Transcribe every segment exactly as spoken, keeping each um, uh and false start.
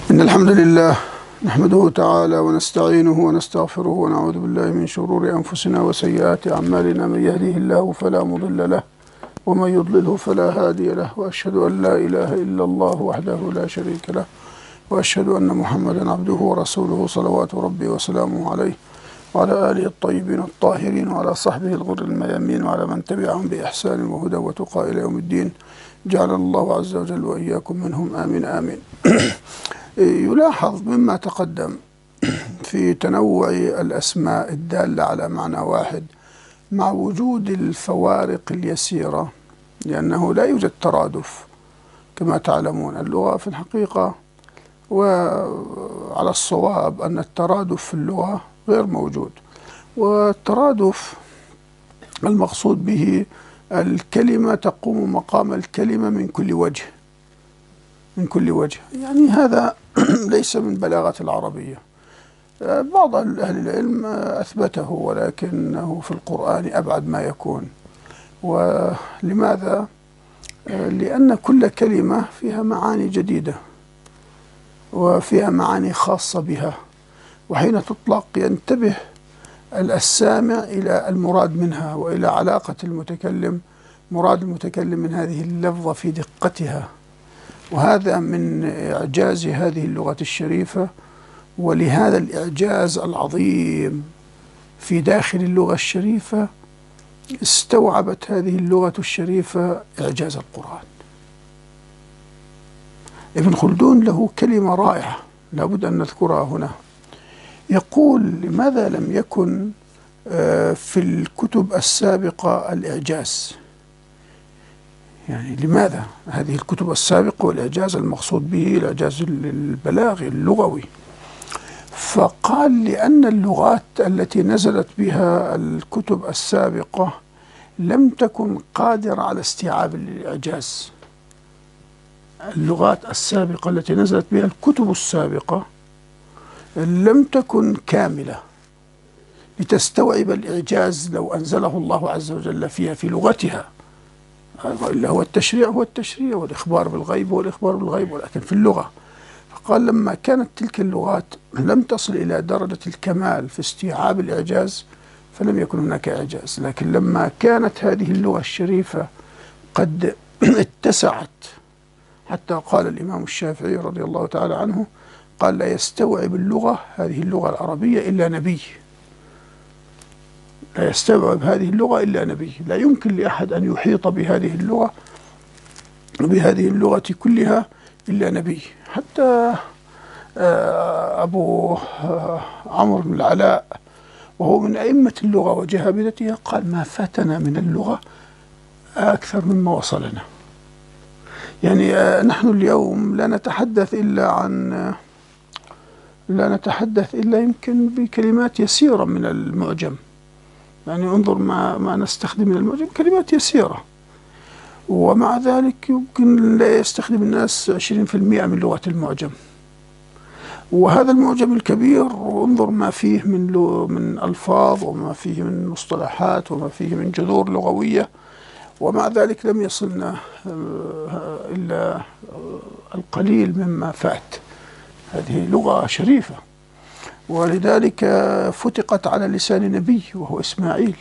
إن الحمد لله نحمده تعالى ونستعينه ونستغفره ونعوذ بالله من شرور أنفسنا وسيئات أعمالنا. من يهده الله فلا مضل له ومن يضلله فلا هادي له، وأشهد أن لا إله إلا الله وحده لا شريك له، وأشهد أن محمدا عبده ورسوله صلوات ربي وسلامه عليه وعلى آله الطيبين الطاهرين وعلى صحبه الغر الميامين وعلى من تبعهم بإحسان وهدى وتقى إلى يوم الدين. جعل الله عز وجل وإياكم منهم، آمين آمين. يلاحظ مما تقدم في تنوع الأسماء الدالة على معنى واحد مع وجود الفوارق اليسيرة، لأنه لا يوجد ترادف كما تعلمون. اللغة في الحقيقة وعلى الصواب أن الترادف في اللغة غير موجود، والترادف المقصود به الكلمة تقوم مقام الكلمة من كل وجه من كل وجه يعني هذا ليس من بلاغة العربية. بعض أهل العلم أثبته، ولكنه في القرآن أبعد ما يكون. ولماذا؟ لأن كل كلمة فيها معاني جديدة وفيها معاني خاصة بها، وحين تطلق ينتبه السامع إلى المراد منها وإلى علاقة المتكلم، مراد المتكلم من هذه اللفظة في دقتها. وهذا من إعجاز هذه اللغة الشريفة، ولهذا الإعجاز العظيم في داخل اللغة الشريفة استوعبت هذه اللغة الشريفة إعجاز القرآن. ابن خلدون له كلمة رائعة لابد أن نذكرها هنا. يقول: لماذا لم يكن في الكتب السابقة الإعجاز؟ يعني لماذا هذه الكتب السابقة والإعجاز المقصود به الإعجاز البلاغي اللغوي؟ فقال: لأن اللغات التي نزلت بها الكتب السابقة لم تكن قادرة على استيعاب الإعجاز. اللغات السابقة التي نزلت بها الكتب السابقة لم تكن كاملة لتستوعب الإعجاز لو أنزله الله عز وجل فيها في لغتها. إلا هو التشريع هو التشريع والإخبار بالغيب هو الإخبار بالغيب، ولكن في اللغة. فقال: لما كانت تلك اللغات لم تصل إلى درجة الكمال في استيعاب الإعجاز فلم يكن هناك إعجاز. لكن لما كانت هذه اللغة الشريفة قد اتسعت، حتى قال الإمام الشافعي رضي الله تعالى عنه، قال: لا يستوعب اللغة هذه اللغة العربية إلا نبي. لا يستوعب هذه اللغة إلا نبي. لا يمكن لأحد أن يحيط بهذه اللغة بهذه اللغة كلها إلا نبي. حتى أبو عمرو بن العلاء وهو من أئمة اللغة وجهابذتها قال: ما فاتنا من اللغة أكثر مما وصلنا. يعني نحن اليوم لا نتحدث إلا عن لا نتحدث إلا يمكن بكلمات يسيرة من المعجم. يعني انظر ما ما نستخدم من المعجم كلمات يسيرة، ومع ذلك يمكن لا يستخدم الناس عشرين في المئة من لغة المعجم. وهذا المعجم الكبير انظر ما فيه من من ألفاظ وما فيه من مصطلحات وما فيه من جذور لغوية، ومع ذلك لم يصلنا إلا القليل مما فات. هذه لغة شريفة، ولذلك فتقت على لسان نبي وهو إسماعيل.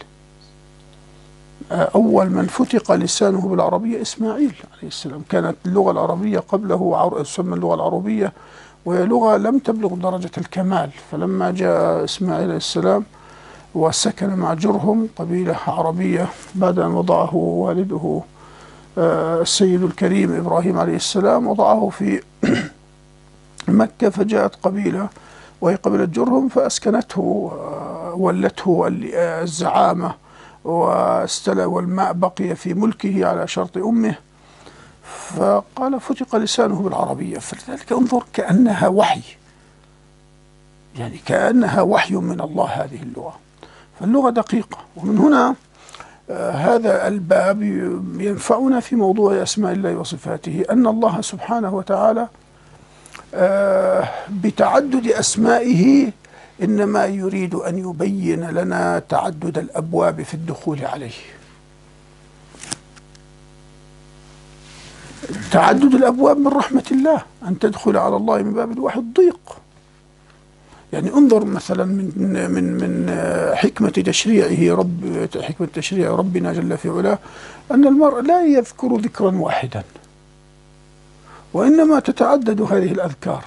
أول من فتق لسانه بالعربية إسماعيل عليه السلام. كانت اللغة العربية قبله تسمى اللغة العربية، وهي لغة لم تبلغ درجة الكمال. فلما جاء إسماعيل عليه السلام وسكن مع جرهم قبيلة عربية بعد أن وضعه والده السيد الكريم إبراهيم عليه السلام، وضعه في مكة، فجاءت قبيلة وهي قبيلة جرهم فأسكنته ولته الزعامة والماء بقي في ملكه على شرط أمه. فقال: فتق لسانه بالعربية. فلذلك انظر كأنها وحي، يعني كأنها وحي من الله هذه اللغة. فاللغة دقيقة. ومن هنا آه هذا الباب ينفعنا في موضوع أسماء الله وصفاته، أن الله سبحانه وتعالى آه بتعدد أسمائه إنما يريد أن يبين لنا تعدد الأبواب في الدخول عليه. تعدد الأبواب من رحمة الله، أن تدخل على الله من باب الواحد ضيق. يعني انظر مثلا من من من حكمة تشريعه رب حكمة تشريع ربنا جل في علاه أن المرء لا يذكر ذكرا واحدا، وإنما تتعدد هذه الأذكار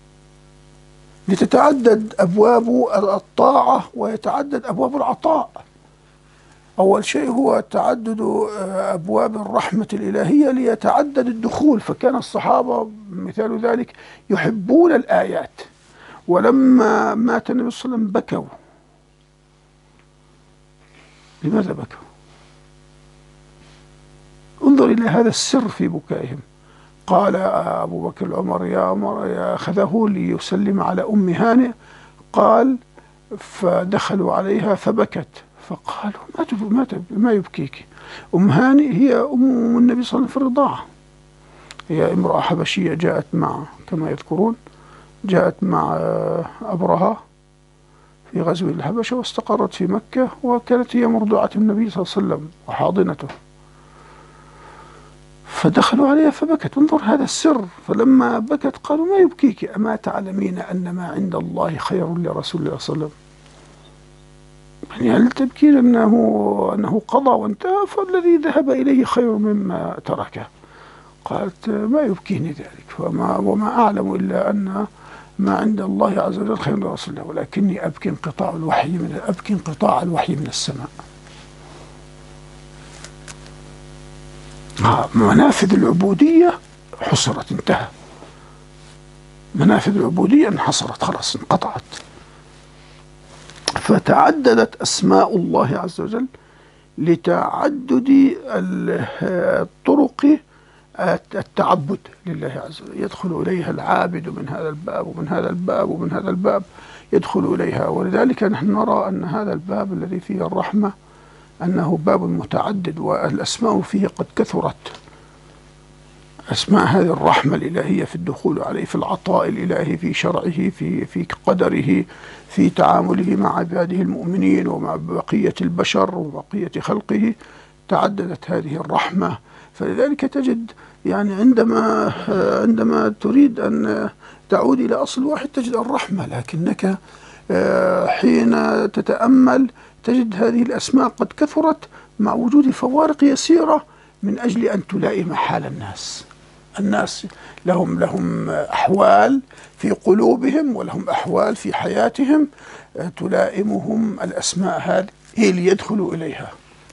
لتتعدد أبواب الطاعة ويتعدد أبواب العطاء. أول شيء هو تعدد أبواب الرحمة الإلهية ليتعدد الدخول، فكان الصحابة مثال ذلك يحبون الآيات، ولما مات النبي صلى الله عليه وسلم بكوا. لماذا بكوا؟ انظر إلى هذا السر في بكائهم. قال أبو بكر العمر يا عمر أخذه ليسلم على أم هانئ، قال فدخلوا عليها فبكت، فقالوا ما ما ما يبكيك؟ أم هانئ هي أم النبي صلى الله عليه وسلم في الرضاعة، هي امرأة حبشية جاءت مع كما يذكرون جاءت مع أبرهة في غزو الحبشة واستقرت في مكة، وكانت هي مرضعة النبي صلى الله عليه وسلم وحاضنته، فدخلوا عليها فبكت. انظر هذا السر. فلما بكت قالوا ما يبكيك؟ أما تعلمين أن ما عند الله خير لرسول الله صلى الله عليه وسلم؟ يعني هل تبكين أنه أنه قضى وانتهى، فالذي ذهب إليه خير مما تركه؟ قالت ما يبكيني ذلك، وما, وما أعلم إلا أن ما عند الله عز وجل خير لرسول الله، ولكني أبكي انقطاع الوحي من أبكي انقطاع الوحي من السماء. منافذ العبودية حصرت، انتهى. منافذ العبودية انحصرت، خلاص انقطعت. فتعددت أسماء الله عز وجل لتعدد الطرق التعبد لله عز وجل. يدخل إليها العابد من هذا الباب ومن هذا الباب ومن هذا الباب يدخل إليها. ولذلك نحن نرى أن هذا الباب الذي فيه الرحمة أنه باب متعدد، والأسماء فيه قد كثرت. أسماء هذه الرحمة الإلهية في الدخول عليه، في العطاء الإلهي، في شرعه، في في قدره، في تعامله مع عباده المؤمنين ومع بقية البشر وبقية خلقه، تعددت هذه الرحمة. فلذلك تجد يعني عندما عندما تريد أن تعود إلى أصل واحد تجد الرحمة، لكنك حين تتأمل تجد هذه الأسماء قد كثرت مع وجود فوارق يسيرة من أجل أن تلائم حال الناس. الناس لهم لهم أحوال في قلوبهم ولهم أحوال في حياتهم تلائمهم الأسماء هذه ليدخلوا إليها.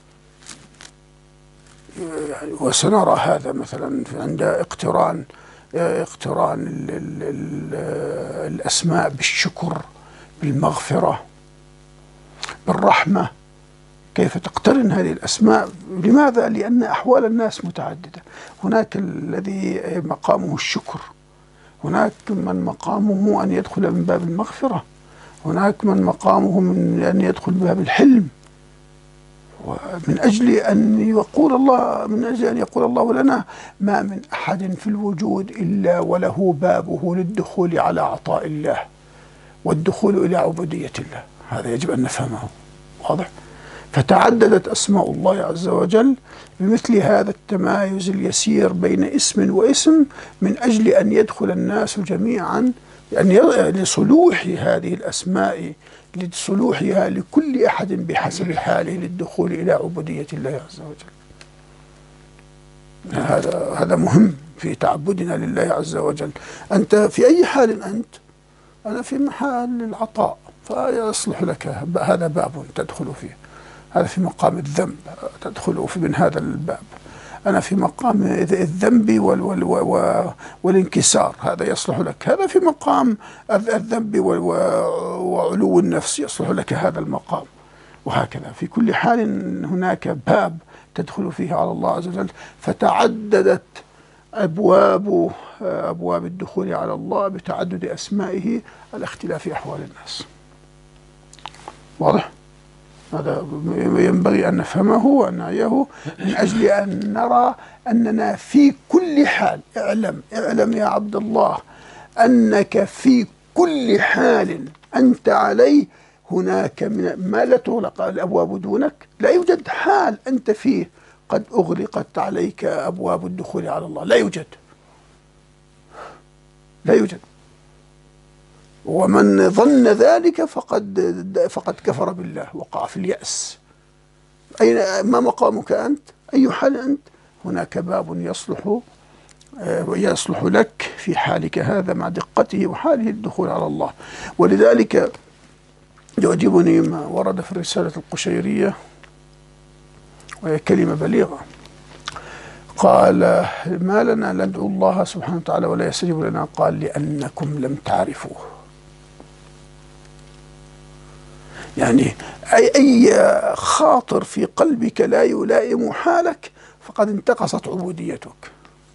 وسنرى هذا مثلا عند اقتران اقتران ال ال ال الأسماء بالشكر، بالمغفرة، بالرحمة، كيف تقترن هذه الأسماء. لماذا؟ لأن أحوال الناس متعددة. هناك الذي مقامه الشكر، هناك من مقامه أن يدخل من باب المغفرة، هناك من مقامه من أن يدخل من باب الحلم. ومن أجل أن يقول الله من أجل أن يقول الله لنا ما من أحد في الوجود إلا وله بابه للدخول على عطاء الله والدخول إلى عبودية الله. هذا يجب أن نفهمه، واضح؟ فتعددت أسماء الله عز وجل بمثل هذا التمايز اليسير بين اسم واسم من أجل أن يدخل الناس جميعا يعني لصلوح هذه الأسماء، لصلوحها لكل أحد بحسب حاله للدخول إلى عبودية الله عز وجل. هذا هذا مهم في تعبدنا لله عز وجل. أنت في أي حال أنت؟ أنا في محل العطاء، فيصلح لك هذا باب تدخل فيه. هذا في مقام الذنب تدخل من هذا الباب. أنا في مقام الذنب وال وال وال والانكسار، هذا يصلح لك. هذا في مقام الذنب وعلو النفس، يصلح لك هذا المقام. وهكذا في كل حال هناك باب تدخل فيه على الله عز وجل. فتعددت أبواب أبواب الدخول على الله بتعدد أسمائه على اختلاف أحوال الناس. واضح؟ هذا ينبغي أن نفهمه وأن نعيه من أجل أن نرى أننا في كل حال. اعلم اعلم يا عبد الله أنك في كل حال أنت عليه هناك من ما لا تغلق الأبواب دونك. لا يوجد حال أنت فيه قد أغلقت عليك أبواب الدخول على الله، لا يوجد. لا يوجد. ومن ظن ذلك فقد فقد كفر بالله، وقع في اليأس. أين ما مقامك أنت؟ أي حال أنت؟ هناك باب يصلح ويصلح لك في حالك هذا مع دقته وحاله الدخول على الله. ولذلك يعجبني ما ورد في الرسالة القشيرية، وهي كلمة بليغة. قال: ما لنا ندعو الله سبحانه وتعالى ولا يستجيب لنا؟ قال: لأنكم لم تعرفوه. يعني أي, أي خاطر في قلبك لا يلائم حالك فقد انتقصت عبوديتك.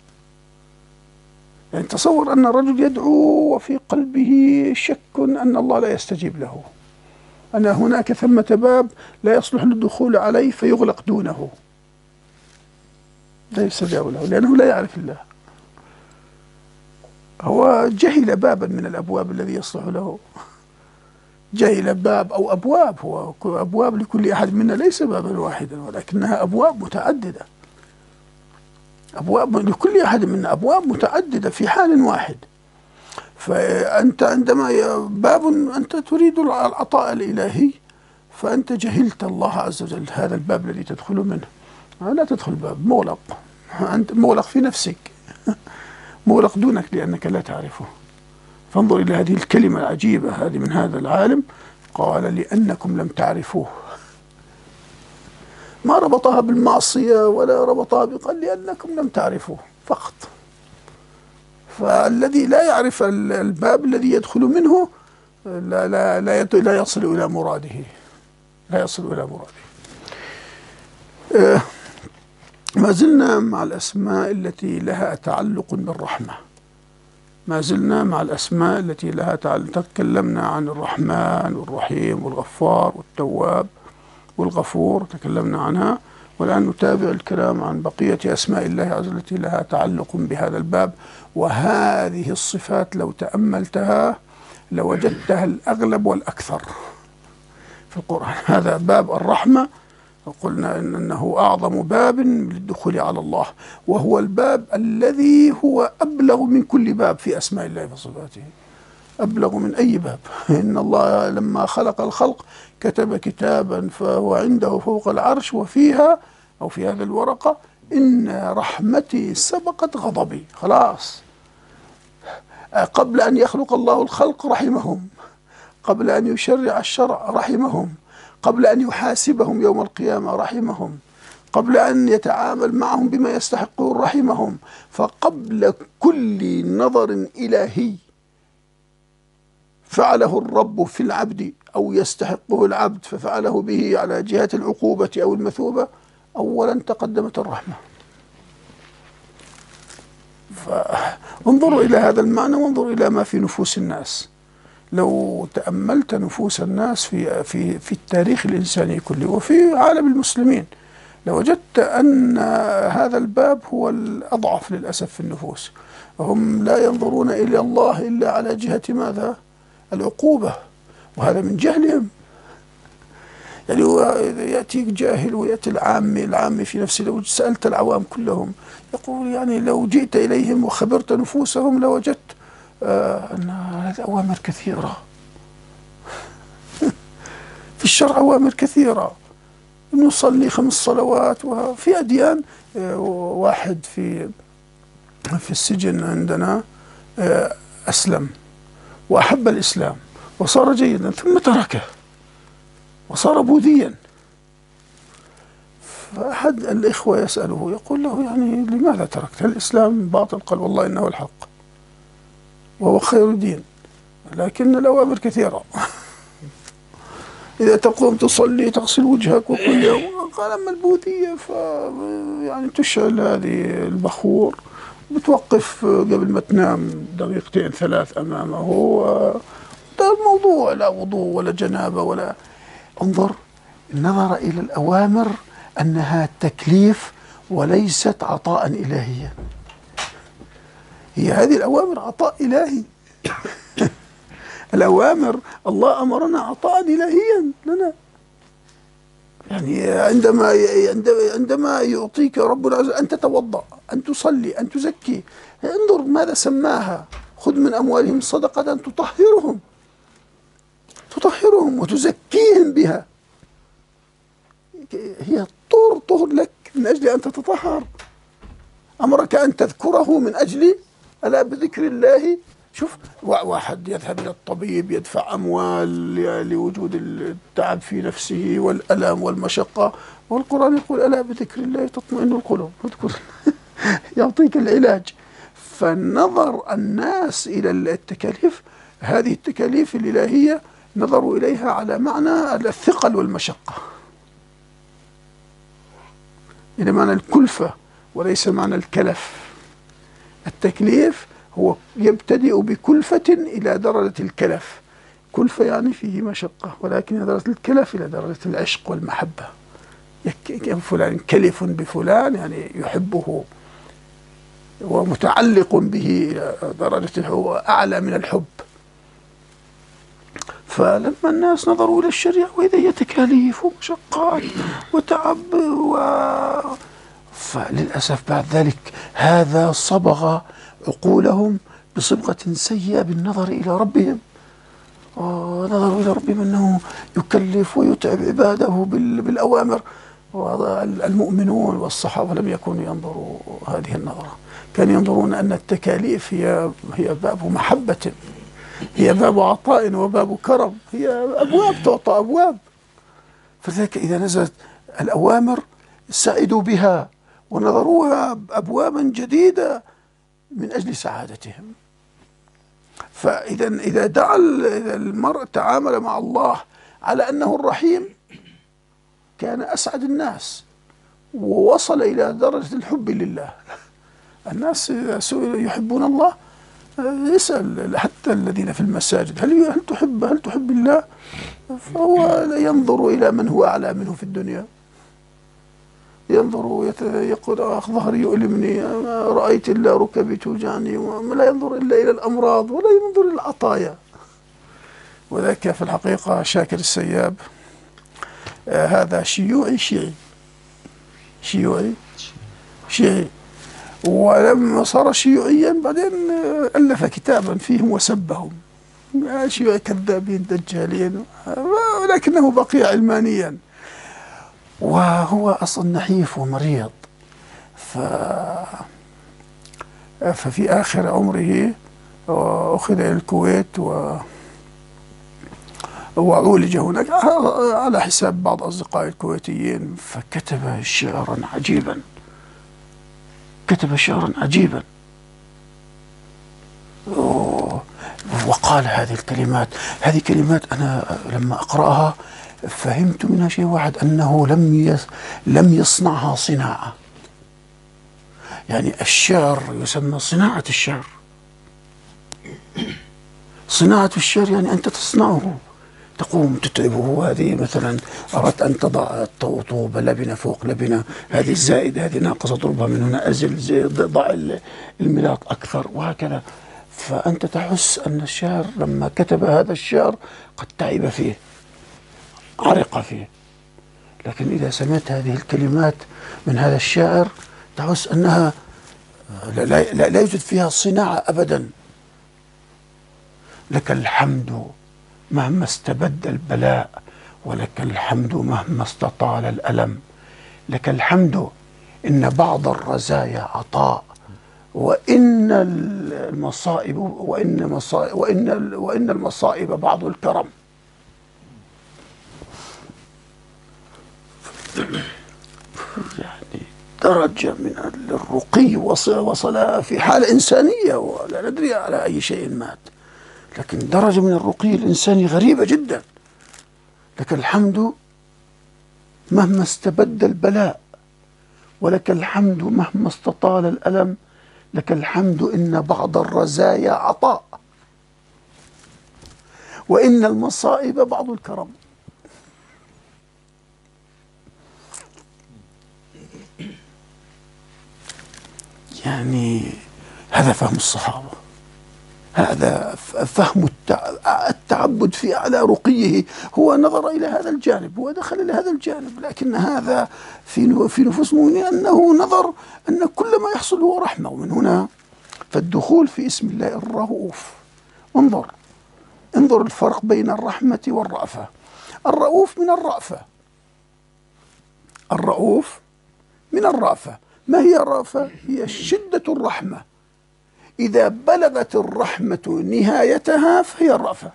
يعني تصور أن الرجل يدعو وفي قلبه شك أن الله لا يستجيب له، أن هناك ثمة باب لا يصلح للدخول عليه فيغلق دونه، لا يستجاب له لأنه لا يعرف الله. هو جهل بابا من الأبواب الذي يصلح له، جهل باب أو أبواب. هو أبواب لكل أحد منا ليس بابا واحدا، ولكنها أبواب متعددة. أبواب لكل أحد منا أبواب متعددة في حال واحد. فأنت عندما باب أنت تريد العطاء الإلهي فأنت جهلت الله عز وجل، هذا الباب الذي تدخل منه. لا تدخل باب مغلق، أنت مغلق في نفسك، مغلق دونك لأنك لا تعرفه. فانظر إلى هذه الكلمة العجيبة هذه من هذا العالم، قال: لأنكم لم تعرفوه. ما ربطها بالمعصية ولا ربطها بقال لأنكم لم تعرفوه فقط. فالذي لا يعرف الباب الذي يدخل منه لا لا لا, لا يصل إلى مراده، لا يصل إلى مراده. آه ما زلنا مع الأسماء التي لها تعلق بالرحمة، ما زلنا مع الأسماء التي لها تعلق. تكلمنا عن الرحمن والرحيم والغفار والتواب والغفور، تكلمنا عنها، والآن نتابع الكلام عن بقية أسماء الله عز وجل التي لها تعلق بهذا الباب. وهذه الصفات لو تأملتها لوجدتها الأغلب والأكثر في القرآن. هذا باب الرحمة، وقلنا إن أنه أعظم باب للدخول على الله، وهو الباب الذي هو أبلغ من كل باب في أسماء الله وصفاته، أبلغ من أي باب. إن الله لما خلق الخلق كتب كتابا فهو عنده فوق العرش، وفيها أو في هذا الورقة: إن رحمتي سبقت غضبي. خلاص، قبل أن يخلق الله الخلق رحمهم، قبل أن يشرع الشرع رحمهم، قبل أن يحاسبهم يوم القيامة رحمهم، قبل أن يتعامل معهم بما يستحقون رحمهم. فقبل كل نظر إلهي فعله الرب في العبد أو يستحقه العبد ففعله به على جهة العقوبة أو المثوبة، أولا تقدمت الرحمة. فانظروا إلى هذا المعنى، وانظروا إلى ما في نفوس الناس. لو تأملت نفوس الناس في في في التاريخ الإنساني كله وفي عالم المسلمين لوجدت أن هذا الباب هو الأضعف للأسف في النفوس. هم لا ينظرون إلى الله إلا على جهة ماذا؟ العقوبة، وهذا من جهلهم. يعني يأتيك جاهل ويأتي العامي، العامي في نفسه لو سألت العوام كلهم يقول يعني لو جئت إليهم وخبرت نفوسهم لوجدت آه أن هذه أوامر كثيرة في الشرع، أوامر كثيرة، نصلي خمس صلوات. وفي أديان آه واحد في في السجن عندنا آه أسلم وأحب الإسلام وصار جيدا ثم تركه وصار بوذيا. فأحد الإخوة يسأله يقول له يعني لماذا تركت؟ هل الإسلام باطل؟ قال والله إنه الحق وهو خير دين، لكن الأوامر كثيرة. إذا تقوم تصلي تغسل وجهك وكل يوم. قال أما البوذية ف يعني تشعل هذه البخور، بتوقف قبل ما تنام دقيقتين ثلاث أمامه، ده الموضوع، لا وضوء ولا جنابة ولا. انظر، نظر إلى الأوامر أنها تكليف وليست عطاء إلهيا. هي هذه الأوامر عطاء إلهي. الأوامر الله أمرنا عطاء إلهيا لنا. يعني عندما عندما يعطيك ربنا عز وجل أن تتوضأ، أن تصلي، أن تزكي، انظر ماذا سماها. خذ من أموالهم صدقة تطهرهم تطهرهم وتزكيهم بها. هي طهر طهر لك من أجل أن تتطهر. أمرك أن تذكره من أجل ألا بذكر الله. شوف، واحد يذهب إلى الطبيب يدفع أموال لوجود التعب في نفسه والألم والمشقة، والقرآن يقول ألا بذكر الله تطمئن القلوب، يعطيك العلاج. فنظر الناس إلى التكاليف، هذه التكاليف الإلهية نظروا إليها على معنى الثقل والمشقة، إلى معنى الكلفة وليس معنى الكلف. التكليف هو يبتدئ بكلفة إلى درجة الكلف. كلفة يعني فيه مشقة، ولكن إلى درجة الكلف إلى درجة العشق والمحبة. فلان كلف بفلان يعني يحبه ومتعلق به إلى درجة أعلى من الحب. فلما الناس نظروا إلى الشريعة وإذا هي تكاليف ومشقات وتعب و... فللأسف بعد ذلك هذا صبغ عقولهم بصبغة سيئة بالنظر إلى ربهم. ونظروا إلى ربهم أنه يكلف ويتعب عباده بالأوامر. والمؤمنون والصحابة لم يكونوا ينظروا هذه النظرة، كانوا ينظرون أن التكاليف هي هي باب محبة، هي باب عطاء وباب كرم، هي أبواب تعطى أبواب. فلذلك إذا نزلت الأوامر سعدوا بها ونظروها أبوابا جديدة من أجل سعادتهم. فإذا إذا دعا إذا المرء تعامل مع الله على أنه الرحيم كان أسعد الناس ووصل إلى درجة الحب لله. الناس يحبون الله، يسأل حتى الذين في المساجد هل هل تحب هل تحب الله؟ فهو ينظر إلى من هو أعلى منه في الدنيا، ينظر يقول أخ ظهري يؤلمني، رأيت إلا ركبي توجعني، ولا ينظر إلا إلى الأمراض ولا ينظر إلى العطايا. وذاك في الحقيقة شاكر السياب آه هذا شيوعي شيعي شيوعي شيعي ولما صار شيوعيا بعدين ألف كتابا فيهم وسبهم، شيوعي كذابين دجالين، ولكنه بقي علمانيا وهو أصلا نحيف ومريض. ف... ففي آخر عمره أخذ إلى الكويت و... وعولج هناك على حساب بعض أصدقائي الكويتيين، فكتب شعرا عجيبا، كتب شعرا عجيبا وقال هذه الكلمات. هذه كلمات أنا لما أقرأها فهمت منها شيء واحد، أنه لم يص... لم يصنعها صناعة. يعني الشعر يسمى صناعة الشعر. صناعة الشعر يعني أنت تصنعه، تقوم تتعبه. هذه مثلا أردت أن تضع طوبة لبنة فوق لبنة، هذه زائد هذه ناقصة، اضربها من هنا، أزل ضع الملاط أكثر، وهكذا. فأنت تحس أن الشاعر لما كتب هذا الشعر قد تعب فيه، عرق فيه. لكن إذا سمعت هذه الكلمات من هذا الشاعر تحس أنها لا, لا, لا يوجد فيها صناعة أبدا. لك الحمد مهما استبد البلاء، ولك الحمد مهما استطال الألم، لك الحمد إن بعض الرزايا عطاء، وإن المصائب وإن مصائب وإن وإن المصائب بعض الكرم. يعني درجة من الرقي وصل في حالة إنسانية، ولا ندري على أي شيء مات، لكن درجة من الرقي الإنساني غريبة جدا. لك الحمد مهما استبد البلاء، ولك الحمد مهما استطال الألم، لك الحمد إن بعض الرزايا عطاء، وإن المصائب بعض الكرم. يعني هذا فهم الصحابة، هذا فهم التعبد في أعلى رقيه. هو نظر إلى هذا الجانب ودخل إلى هذا الجانب، لكن هذا في في نفوس المؤمنين أنه نظر أن كل ما يحصل هو رحمة. ومن هنا فالدخول في اسم الله الرؤوف. انظر انظر الفرق بين الرحمة والرأفة. الرؤوف من الرأفة، الرؤوف من الرأفة. ما هي الرأفة؟ هي شدة الرحمة، إذا بلغت الرحمة نهايتها فهي الرأفة.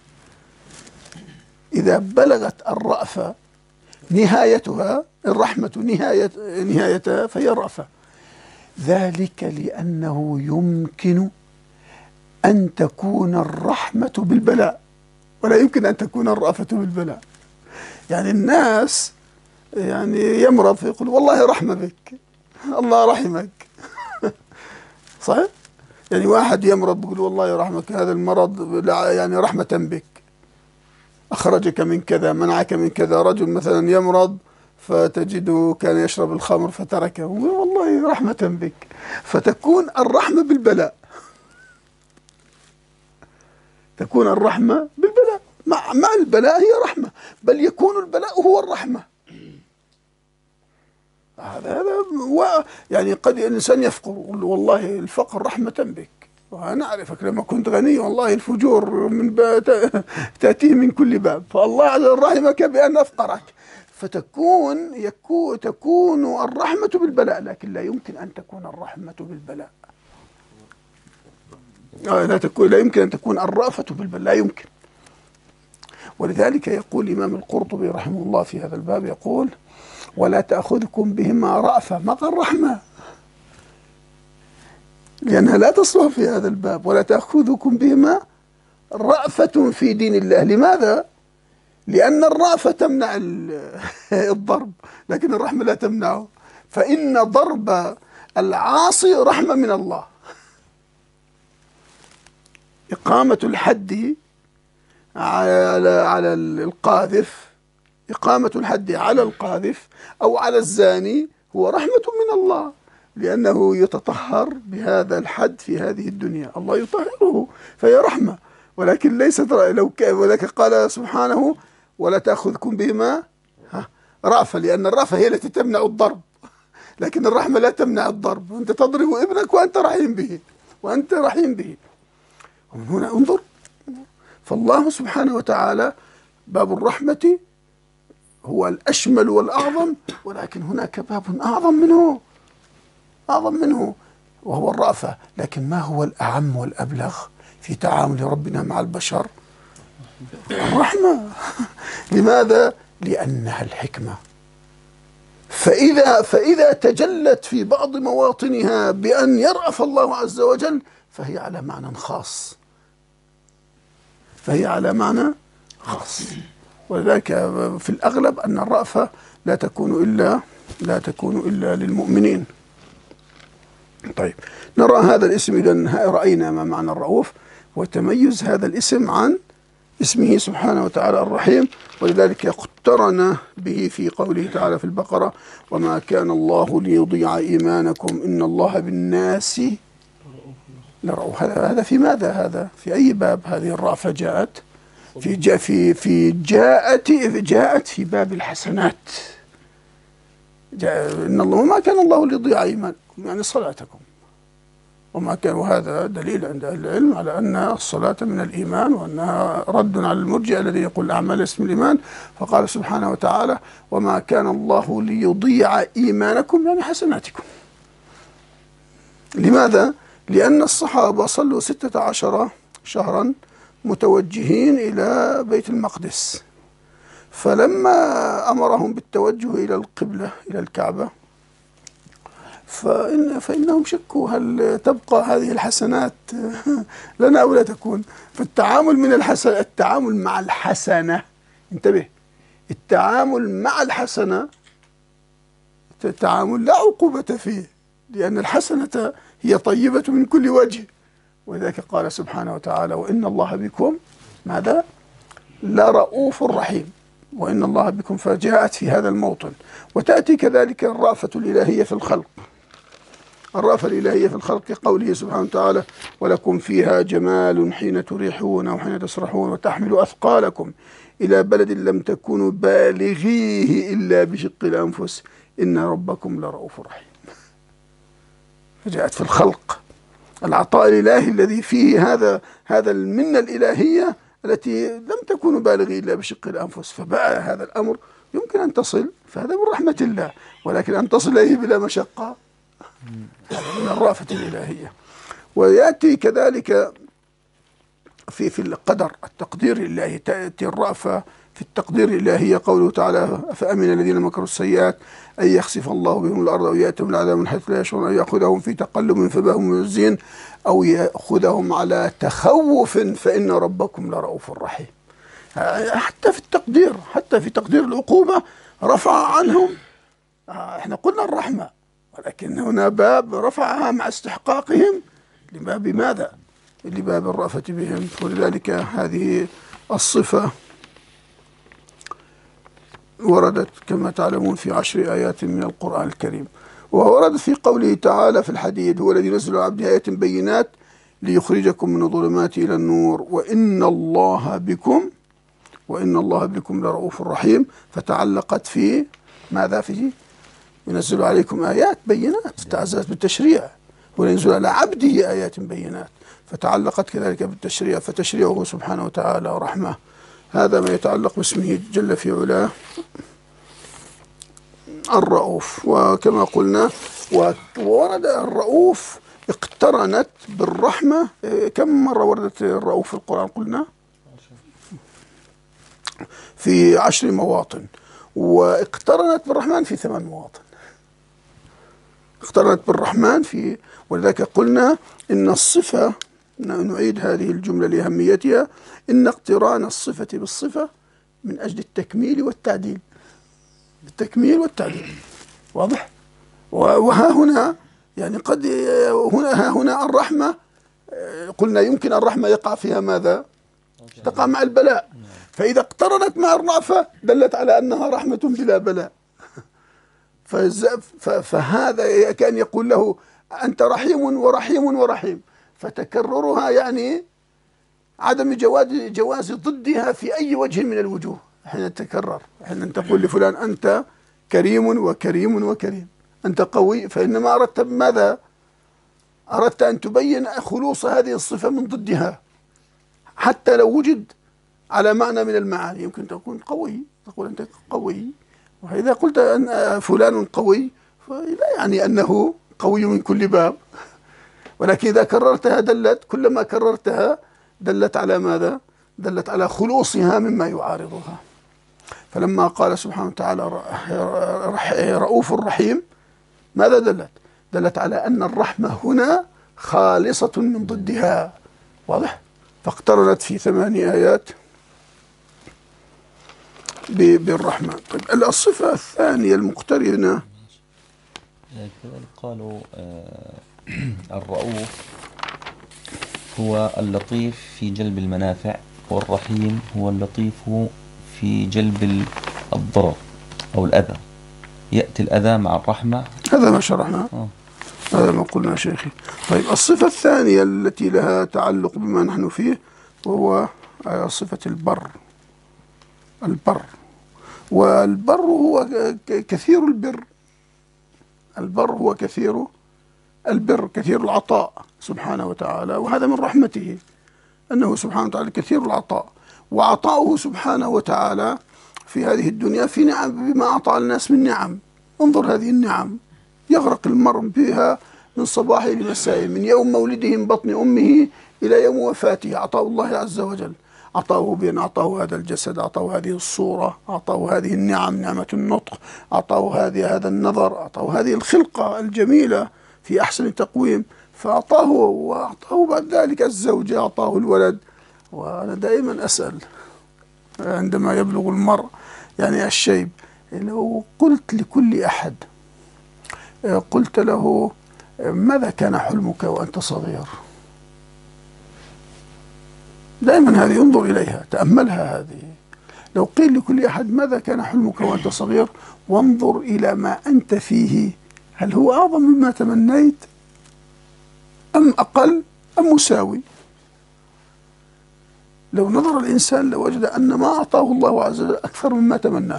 إذا بلغت الرأفة نهايتها، الرحمة نهاية نهايتها فهي الرأفة. ذلك لأنه يمكن أن تكون الرحمة بالبلاء ولا يمكن أن تكون الرأفة بالبلاء. يعني الناس يعني يمرض فيقول والله رحمة بك، الله رحمك. صحيح؟ يعني واحد يمرض بيقول والله يرحمك، هذا المرض يعني رحمة بك، أخرجك من كذا، منعك من كذا. رجل مثلا يمرض فتجده كان يشرب الخمر فتركه، والله رحمة بك. فتكون الرحمة بالبلاء، تكون الرحمة بالبلاء، مع, مع البلاء هي رحمة، بل يكون البلاء هو الرحمة. هذا هذا يعني قد الإنسان يفقر والله الفقر رحمة بك، وأنا أعرفك لما كنت غني والله الفجور من تأتيه من كل باب، فالله عز وجل رحمك بأن أفقرك. فتكون يكون تكون الرحمة بالبلاء، لكن لا يمكن أن تكون الرحمة بالبلاء. لا تكون لا يمكن أن تكون الرأفة بالبلاء، لا يمكن. ولذلك يقول الإمام القرطبي رحمه الله في هذا الباب، يقول ولا تأخذكم بهما رأفة، ما قال رحمة، لأنها لا تصلح في هذا الباب. ولا تأخذكم بهما رأفة في دين الله. لماذا؟ لأن الرأفة تمنع الضرب، لكن الرحمة لا تمنعه، فإن ضرب العاصي رحمة من الله. إقامة الحد على على القاذف، إقامة الحد على القاذف أو على الزاني هو رحمة من الله، لأنه يتطهر بهذا الحد في هذه الدنيا، الله يطهره فهي رحمة. ولكن ليست لو ولكن قال سبحانه ولا تأخذكم بهما رأفة، لأن الرأفة هي التي تمنع الضرب، لكن الرحمة لا تمنع الضرب. أنت تضرب ابنك وأنت رحيم به، وأنت رحيم به. ومن هنا انظر، فالله سبحانه وتعالى باب الرحمة هو الأشمل والأعظم، ولكن هناك باب أعظم منه، أعظم منه وهو الرأفة. لكن ما هو الأعم والأبلغ في تعامل ربنا مع البشر؟ الرحمة. لماذا؟ لأنها الحكمة. فإذا فإذا تجلت في بعض مواطنها بأن يرأف الله عز وجل فهي على معنى خاص، فهي على معنى خاص. ولذلك في الأغلب أن الرأفة لا تكون إلا لا تكون إلا للمؤمنين. طيب، نرى هذا الاسم إذن رأينا ما معنى الرؤوف وتميز هذا الاسم عن اسمه سبحانه وتعالى الرحيم. ولذلك اقترن به في قوله تعالى في البقرة وما كان الله ليضيع إيمانكم إن الله بالناس لرؤوف. هذا في ماذا؟ هذا في أي باب هذه الرأفة جاءت؟ في جاء في في جاءت جاءت في باب الحسنات. جاء إن الله وما كان الله ليضيع إيمانكم يعني صلاتكم، وما كان، وهذا دليل عند أهل العلم على أن الصلاة من الإيمان، وأنها رد على المرجئة الذي يقول الأعمال اسم الإيمان. فقال سبحانه وتعالى وما كان الله ليضيع إيمانكم يعني حسناتكم. لماذا؟ لأن الصحابة صلوا ستة عشر شهرا متوجهين إلى بيت المقدس، فلما أمرهم بالتوجه إلى القبلة إلى الكعبة فإن فإنهم شكوا هل تبقى هذه الحسنات لنا أو لا تكون. فالتعامل من الحسن التعامل مع الحسنة، انتبه، التعامل مع الحسنة تعامل لا عقوبة فيه، لأن الحسنة هي طيبة من كل وجه. ولذلك قال سبحانه وتعالى وإن الله بكم ماذا؟ لرؤوف رحيم. وإن الله بكم فجاءت في هذا الموطن. وتأتي كذلك الرأفة الإلهية في الخلق، الرأفة الإلهية في الخلق قوله سبحانه وتعالى ولكم فيها جمال حين تريحون أو حين تسرحون وتحملوا أثقالكم إلى بلد لم تكونوا بالغيه إلا بشق الأنفس إن ربكم لرؤوف رحيم. فجاءت في الخلق العطاء الإلهي الذي فيه هذا هذا المنة الإلهية التي لم تكونوا بالغين إلا بشق الأنفس، فبقى هذا الأمر يمكن أن تصل، فهذا من رحمة الله، ولكن أن تصل إليه بلا مشقة هذا من الرأفة الإلهية. ويأتي كذلك في في القدر التقدير الإلهي، تأتي الرأفة في التقدير الإلهي، قوله تعالى: أفأمن الذين مكروا السيئات أن يخسف الله بهم الأرض أو يأتهم العذاب من حيث لا يشعرون، أو يأخذهم في تقلب فما هم مجزين، أو يأخذهم على تخوف فإن ربكم لرؤوف رحيم. حتى في التقدير، حتى في تقدير العقوبة رفع عنهم، احنا قلنا الرحمة، ولكن هنا باب رفعها مع استحقاقهم لباب ماذا؟ لباب الرأفة بهم. ولذلك هذه الصفة وردت كما تعلمون في عشر آيات من القرآن الكريم، ووردت في قوله تعالى في الحديد: هو الذي نزل على عبده آيات بينات ليخرجكم من الظلمات إلى النور وإن الله بكم وإن الله بكم لرؤوف رحيم. فتعلقت في ماذا؟ فيه ينزل عليكم آيات بينات، تعززت بالتشريع، وينزل على عبده آيات بينات، فتعلقت كذلك بالتشريع، فتشريعه سبحانه وتعالى رحمة. هذا ما يتعلق باسمه جل في علاه الرؤوف. وكما قلنا وورد الرؤوف اقترنت بالرحمة. كم مرة وردت الرؤوف في القرآن؟ قلنا في عشر مواطن، واقترنت بالرحمن في ثمان مواطن. اقترنت بالرحمن في، ولذلك قلنا إن الصفة، نعيد هذه الجملة لأهميتها، إن اقتران الصفة بالصفة من أجل التكميل والتعديل، التكميل والتعديل، واضح؟ وها هنا يعني قد هنا ها هنا الرحمة، قلنا يمكن الرحمة يقع فيها ماذا؟ تقع مع البلاء، فإذا اقترنت مع الرأفة دلت على أنها رحمة بلا بلاء. فهذا كان يقول له: أنت رحيم ورحيم ورحيم، فتكررها يعني عدم جواز جواز ضدها في أي وجه من الوجوه. حين تكرر، حين تقول لفلان أنت كريم وكريم وكريم، أنت قوي، فإنما أردت ماذا؟ أردت أن تبين خلوص هذه الصفة من ضدها، حتى لو وجد على معنى من المعاني. يمكن تكون قوي، تقول أنت قوي، وإذا قلت أن فلان قوي فلا يعني أنه قوي من كل باب، ولكن إذا كررتها دلت، كلما كررتها دلت على ماذا؟ دلت على خلوصها مما يعارضها. فلما قال سبحانه وتعالى رؤوف رحيم، ماذا دلت؟ دلت على أن الرحمة هنا خالصة من ضدها، واضح؟ فاقترنت في ثماني آيات بالرحمة. طيب الصفة الثانية المقترنة كذلك قالوا آه الرؤوف هو اللطيف في جلب المنافع، والرحيم هو اللطيف في جلب الضرر أو الأذى. يأتي الأذى مع الرحمة، هذا ما شرحنا، آه. هذا ما قلنا شيخي. طيب الصفة الثانية التي لها تعلق بما نحن فيه وهو صفة البر. البر، والبر هو كثير البر، البر هو كثير البر، كثير العطاء سبحانه وتعالى، وهذا من رحمته أنه سبحانه وتعالى كثير العطاء، وعطاؤه سبحانه وتعالى في هذه الدنيا في نعم بما أعطى الناس من نعم. انظر هذه النعم يغرق المرء فيها من صباحه لمسائه، من يوم مولده من بطن أمه إلى يوم وفاته. عطاء الله عز وجل، أعطاه بأن أعطاه هذا الجسد، أعطاه هذه الصورة، أعطاه هذه النعم، نعمة النطق، أعطاه هذه هذا النظر، أعطاه هذه الخلقة الجميلة في أحسن تقويم، فأعطاه، وأعطاه بعد ذلك الزوجة، أعطاه الولد. وأنا دائما أسأل عندما يبلغ المرء يعني الشيب، لو قلت لكل أحد، قلت له ماذا كان حلمك وأنت صغير؟ دائما هذه انظر إليها، تأملها. هذه لو قيل لكل أحد ماذا كان حلمك وأنت صغير، وانظر إلى ما أنت فيه، هل هو أعظم مما تمنيت أم أقل أم مساوي؟ لو نظر الإنسان لوجد أن ما أعطاه الله عز وجل أكثر مما تمناه،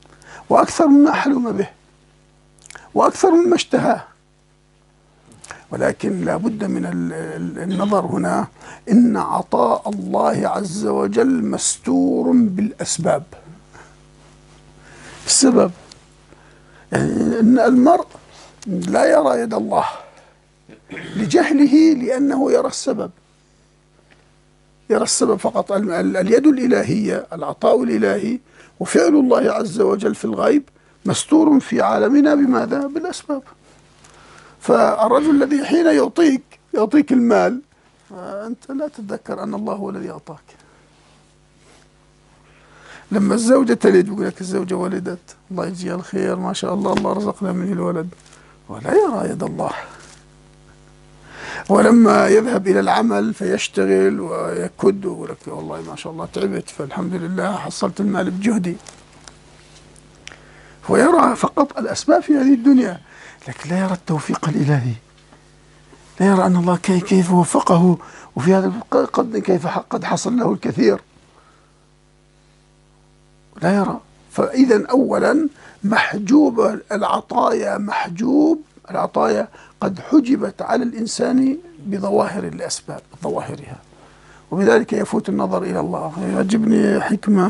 وأكثر مما حلم به، وأكثر مما اشتهاه. ولكن لا بد من النظر هنا. إن عطاء الله عز وجل مستور بالأسباب. السبب يعني إن المرء لا يرى يد الله لجهله، لأنه يرى السبب، يرى السبب فقط. اليد الإلهية، العطاء الإلهي وفعل الله عز وجل في الغيب مستور في عالمنا بماذا؟ بالأسباب. فالرجل الذي حين يعطيك يعطيك المال، فأنت لا تتذكر أن الله هو الذي أعطاك. لما الزوجة تلد يقول لك الزوجة ولدت، الله يجزيها الخير، ما شاء الله، الله رزقنا منه الولد، ولا يرى يد الله. ولما يذهب إلى العمل فيشتغل ويكد ويقول لك والله ما شاء الله تعبت، فالحمد لله حصلت المال بجهدي. هو يرى فقط الأسباب في هذه الدنيا، لكن لا يرى التوفيق الإلهي، لا يرى أن الله كيف وفقه، وفي هذا قد كيف قد حصل له الكثير، لا يرى. فإذا أولا محجوب العطايا، محجوب العطايا قد حجبت على الإنسان بظواهر الأسباب، ظواهرها، وبذلك يفوت النظر إلى الله. يعجبني حكمة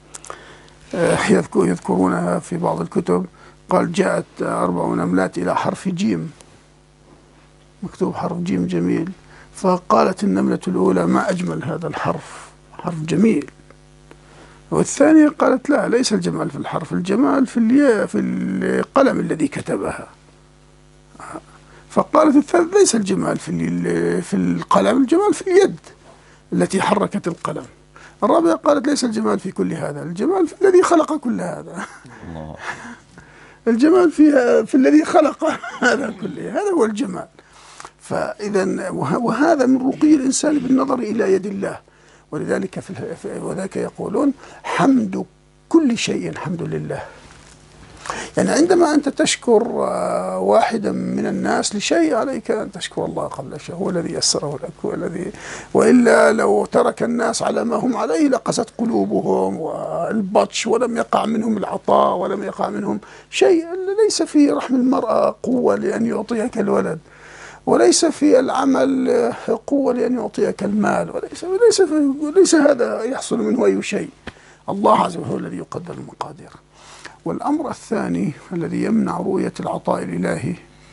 يذكرونها في بعض الكتب، قال جاءت أربع نملات إلى حرف جيم، مكتوب حرف جيم جميل، فقالت النملة الأولى ما أجمل هذا الحرف، حرف جميل. والثانية قالت لا، ليس الجمال في الحرف، الجمال في الياء، في القلم الذي كتبها. فقالت الثالث ليس الجمال في في القلم، الجمال في اليد التي حركت القلم. الرابعة قالت ليس الجمال في كل هذا، الجمال في الذي خلق كل هذا. الجمال في في الذي خلق هذا كله، هذا هو الجمال. فإذا وهذا من رقي الإنسان بالنظر إلى يد الله. ولذلك في وذاك يقولون حمد كل شيء حمد لله. يعني عندما أنت تشكر واحدا من الناس لشيء، عليك أن تشكر الله قبل شيء، هو الذي يسره لك، هو الذي، وإلا لو ترك الناس على ما هم عليه لقست قلوبهم والبطش، ولم يقع منهم العطاء، ولم يقع منهم شيء. ليس في رحم المرأة قوة لأن يعطيك الولد، وليس في العمل قوة لأن يعطيك المال، وليس وليس وليس هذا يحصل منه أي شيء. الله عز وجل هو الذي يقدر المقادير. والأمر الثاني الذي يمنع رؤية العطاء الإلهي،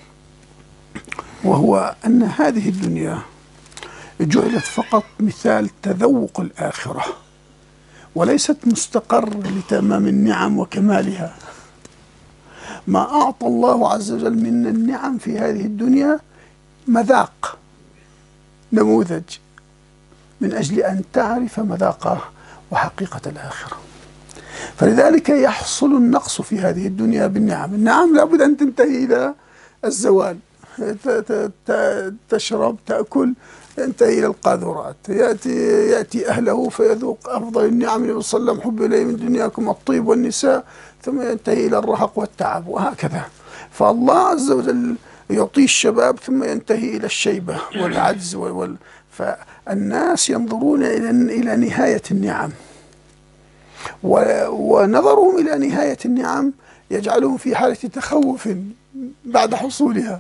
وهو أن هذه الدنيا جعلت فقط مثال تذوق الآخرة، وليست مستقر لتمام النعم وكمالها. ما أعطى الله عز وجل من النعم في هذه الدنيا مذاق، نموذج، من أجل أن تعرف مذاقه وحقيقة الآخرة. فلذلك يحصل النقص في هذه الدنيا بالنعم. النعم لابد أن تنتهي إلى الزوال، تشرب، تأكل، ينتهي إلى القاذورات، يأتي يأتي أهله فيذوق أفضل النعم. النبي صلى الله عليه وسلم حب إليه من دنياكم الطيب والنساء، ثم ينتهي إلى الرهق والتعب، وهكذا. فالله عز وجل يعطيه الشباب ثم ينتهي إلى الشيبة والعجز وال... فالناس ينظرون إلى إلى نهاية النعم، و... ونظرهم إلى نهاية النعم يجعلهم في حالة تخوف بعد حصولها.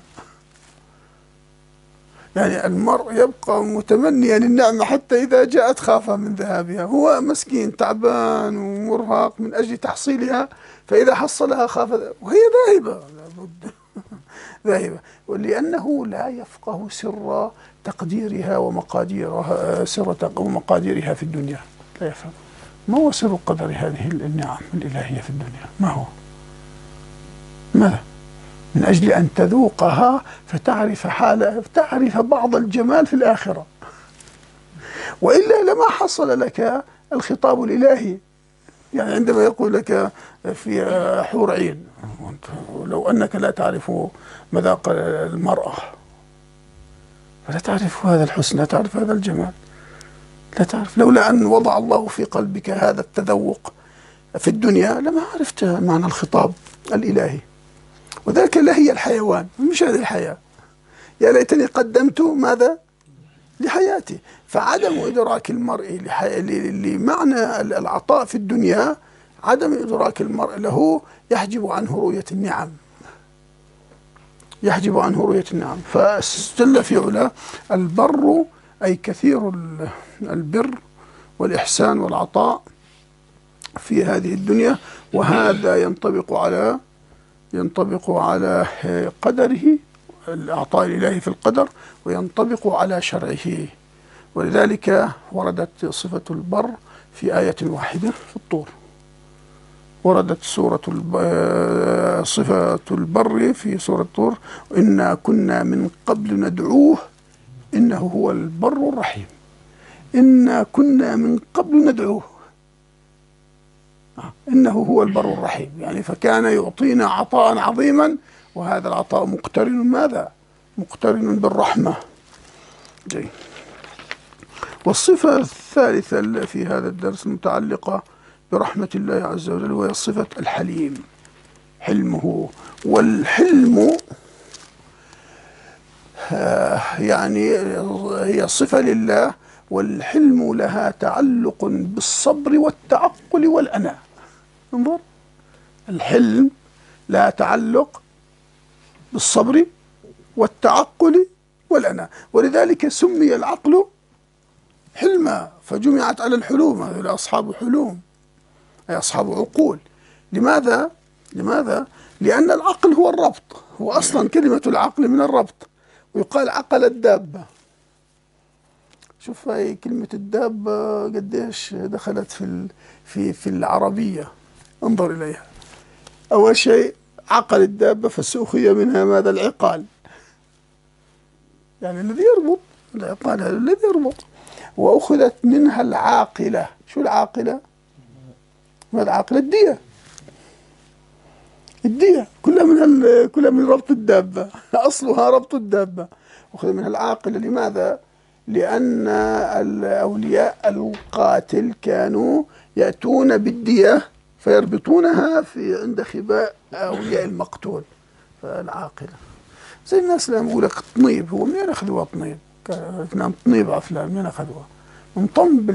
يعني المرء يبقى متمنيا النعمة حتى إذا جاءت خاف من ذهابها، هو مسكين تعبان ومرهق من أجل تحصيلها، فإذا حصلها خاف، وهي ذاهبة، لابد ذاهبة، ولأنه لا يفقه سر تقديرها ومقاديرها، سر ومقاديرها في الدنيا، لا يفهم. ما هو سر قدر هذه النعم الإلهية في الدنيا؟ ما هو؟ ماذا؟ من أجل أن تذوقها فتعرف حالة، تعرف بعض الجمال في الآخرة، وإلا لما حصل لك الخطاب الإلهي. يعني عندما يقول لك في حور عين، لو أنك لا تعرف مذاق المرأة فلا تعرف هذا الحسن، لا تعرف هذا الجمال، لا تعرف. لولا أن وضع الله في قلبك هذا التذوق في الدنيا لما عرفت معنى الخطاب الإلهي. وذلك لا هي الحيوان، مش هذه الحياة. يا ليتني قدمت ماذا لحياتي. فعدم إدراك المرء لحي... لمعنى العطاء في الدنيا، عدم إدراك المرء له يحجب عنه رؤية النعم، يحجب عنه رؤية النعم. فجل في علاه البر أي كثير البر والإحسان والعطاء في هذه الدنيا، وهذا ينطبق على ينطبق على قدره، العطاء الإلهي في القدر، وينطبق على شرعه. ولذلك وردت صفة البر في آية واحدة في الطور، وردت سورة صفة البر في سورة الطور: إنا كنا من قبل ندعوه إنه هو البر الرحيم. إنا كنا من قبل ندعوه إنه هو البر الرحيم، يعني فكان يعطينا عطاء عظيما، وهذا العطاء مقترن ماذا؟ مقترن بالرحمة. جيد. والصفة الثالثة في هذا الدرس المتعلقة برحمة الله عز وجل، وهي صفة الحليم، حلمه. والحلم يعني هي صفة لله، والحلم لها تعلق بالصبر والتعقل والأناة. انظر، الحلم لها تعلق بالصبر والتعقل والأناة، ولذلك سمي العقل حلما، فجمعت على الحلوم، هذول أصحاب حلوم أي أصحاب عقول. لماذا؟ لماذا؟ لأن العقل هو الربط، هو أصلا كلمة العقل من الربط، ويقال عقل الدابة. شوف هاي كلمة الدابة قديش دخلت في في في العربية، انظر إليها. أول شيء عقل الدابة فسُخي منها ماذا؟ العقال، يعني الذي يربط، العقال هذا الذي يربط. وأخذت منها العاقلة. شو العاقلة؟ ما العاقلة؟ الدية، الدية كلها من كلها من ربط الدابة، أصلها ربط الدابة. أخذ منها العاقلة. لماذا؟ لأن الأولياء القاتل كانوا يأتون بالدية فيربطونها في عند خباء أولياء المقتول، فالعاقلة. زي الناس لما يقول لك طنيب، هو منين أخذوها طنيب؟ نعم طنيب عفلان، منين أخذوها؟ من طنب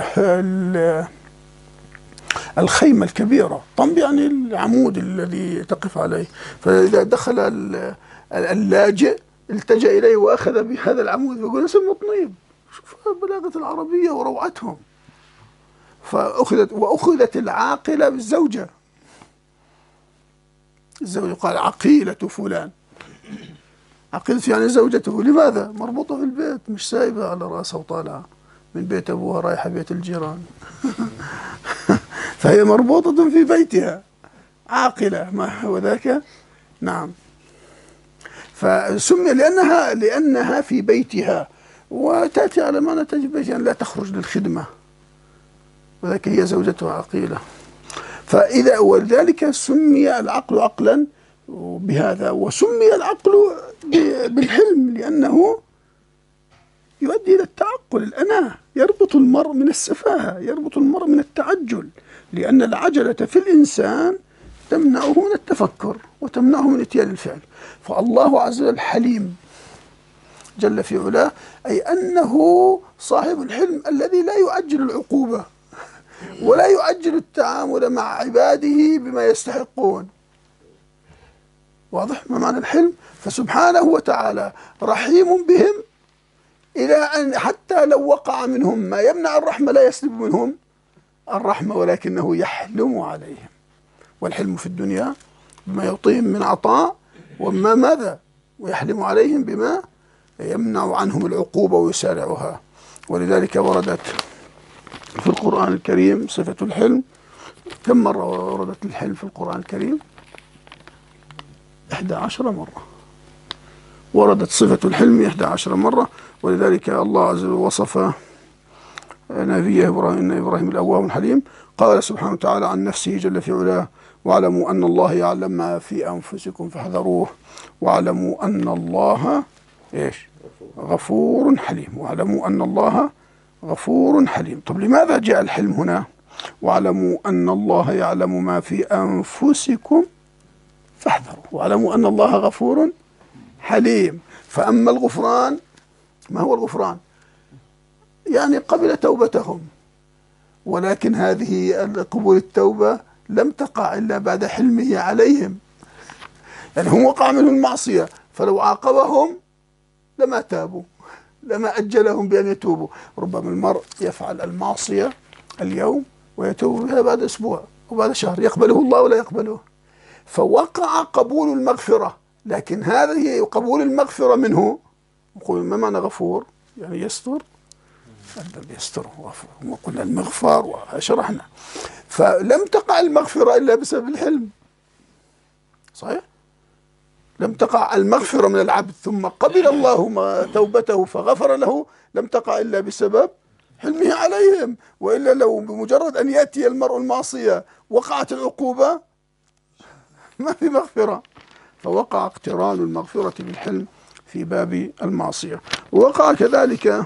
الخيمة الكبيرة. طنب يعني العمود الذي تقف عليه، فإذا دخل اللاجئ التجأ إليه وأخذ بهذا العمود فيقول اسمه طنيب. شوف بلاغة العربية وروعتهم. فأخذت وأخذت العاقلة بالزوجة، الزوجة قال عقيلة فلان، عقيلة يعني زوجته. لماذا؟ مربوطة في البيت، مش سايبة على رأسها وطالعة من بيت أبوها رايحة بيت الجيران. فهي مربوطة في بيتها، عاقلة، ما هو ذاك. نعم. فسمي لأنها لأنها في بيتها، وتأتي على معنى تجب أن لا تخرج للخدمة، وذلك هي زوجته عقيلة. فإذا ولذلك سمي العقل عقلا بهذا، وسمي العقل بالحلم لأنه يؤدي إلى التعقل، الأناة، يربط المرء من السفاهة، يربط المرء من التعجل، لأن العجلة في الإنسان تمنعه من التفكر وتمنعه من إتيان الفعل. فالله عز وجل حليم جل في علاه، أي أنه صاحب الحلم الذي لا يعجل العقوبة ولا يعجل التعامل مع عباده بما يستحقون. واضح ما معنى الحلم؟ فسبحانه وتعالى رحيم بهم، إلى أن حتى لو وقع منهم ما يمنع الرحمة لا يسلب منهم الرحمة، ولكنه يحلم عليهم. والحلم في الدنيا بما يعطيهم من عطاء، وما ماذا؟ ويحلم عليهم بما يمنع عنهم العقوبة ويسارعها. ولذلك وردت في القرآن الكريم صفة الحلم. كم مرة وردت الحلم في القرآن الكريم؟ إحدى عشر مرة وردت صفة الحلم، إحدى عشر مرة. ولذلك الله عز وجل وصف نبيه إبراهيم إن إبراهيم الأواه الحليم. قال سبحانه وتعالى عن نفسه جل في علاه: واعلموا أن الله يعلم ما في أنفسكم فاحذروه واعلموا أن الله إيش؟ غفور حليم. واعلموا أن الله غفور حليم. طب لماذا جاء الحلم هنا؟ واعلموا أن الله يعلم ما في أنفسكم فاحذروا واعلموا أن الله غفور حليم. فأما الغفران، ما هو الغفران؟ يعني قبل توبتهم، ولكن هذه قبول التوبة لم تقع إلا بعد حلمه عليهم. يعني هم وقع منهم المعصية فلو عاقبهم لما تابوا، لما أجلهم بأن يتوبوا. ربما المرء يفعل المعصية اليوم ويتوب بها بعد أسبوع وبعد شهر، يقبله الله ولا يقبله، فوقع قبول المغفرة. لكن هذه قبول المغفرة منه، نقول ما معنى غفور؟ يعني يستر، الذنب يستره غفور، وقلنا المغفر وشرحنا. فلم تقع المغفرة إلا بسبب الحلم، صحيح؟ لم تقع المغفرة من العبد ثم قبل الله توبته فغفر له، لم تقع إلا بسبب حلمه عليهم. وإلا لو بمجرد أن يأتي المرء المعصية وقعت العقوبة ما في مغفرة. فوقع اقتران المغفرة بالحلم في باب المعصية. ووقع كذلك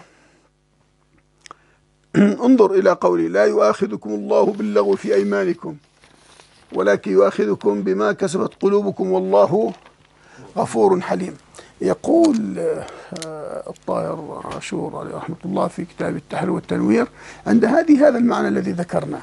انظر إلى قولي: لا يؤاخذكم الله باللغو في أيمانكم ولكن يؤاخذكم بما كسبت قلوبكم والله غفور حليم. يقول الطاهر عاشور عليه رحمة الله في كتاب التحرير والتنوير عند هذه هذا المعنى الذي ذكرناه: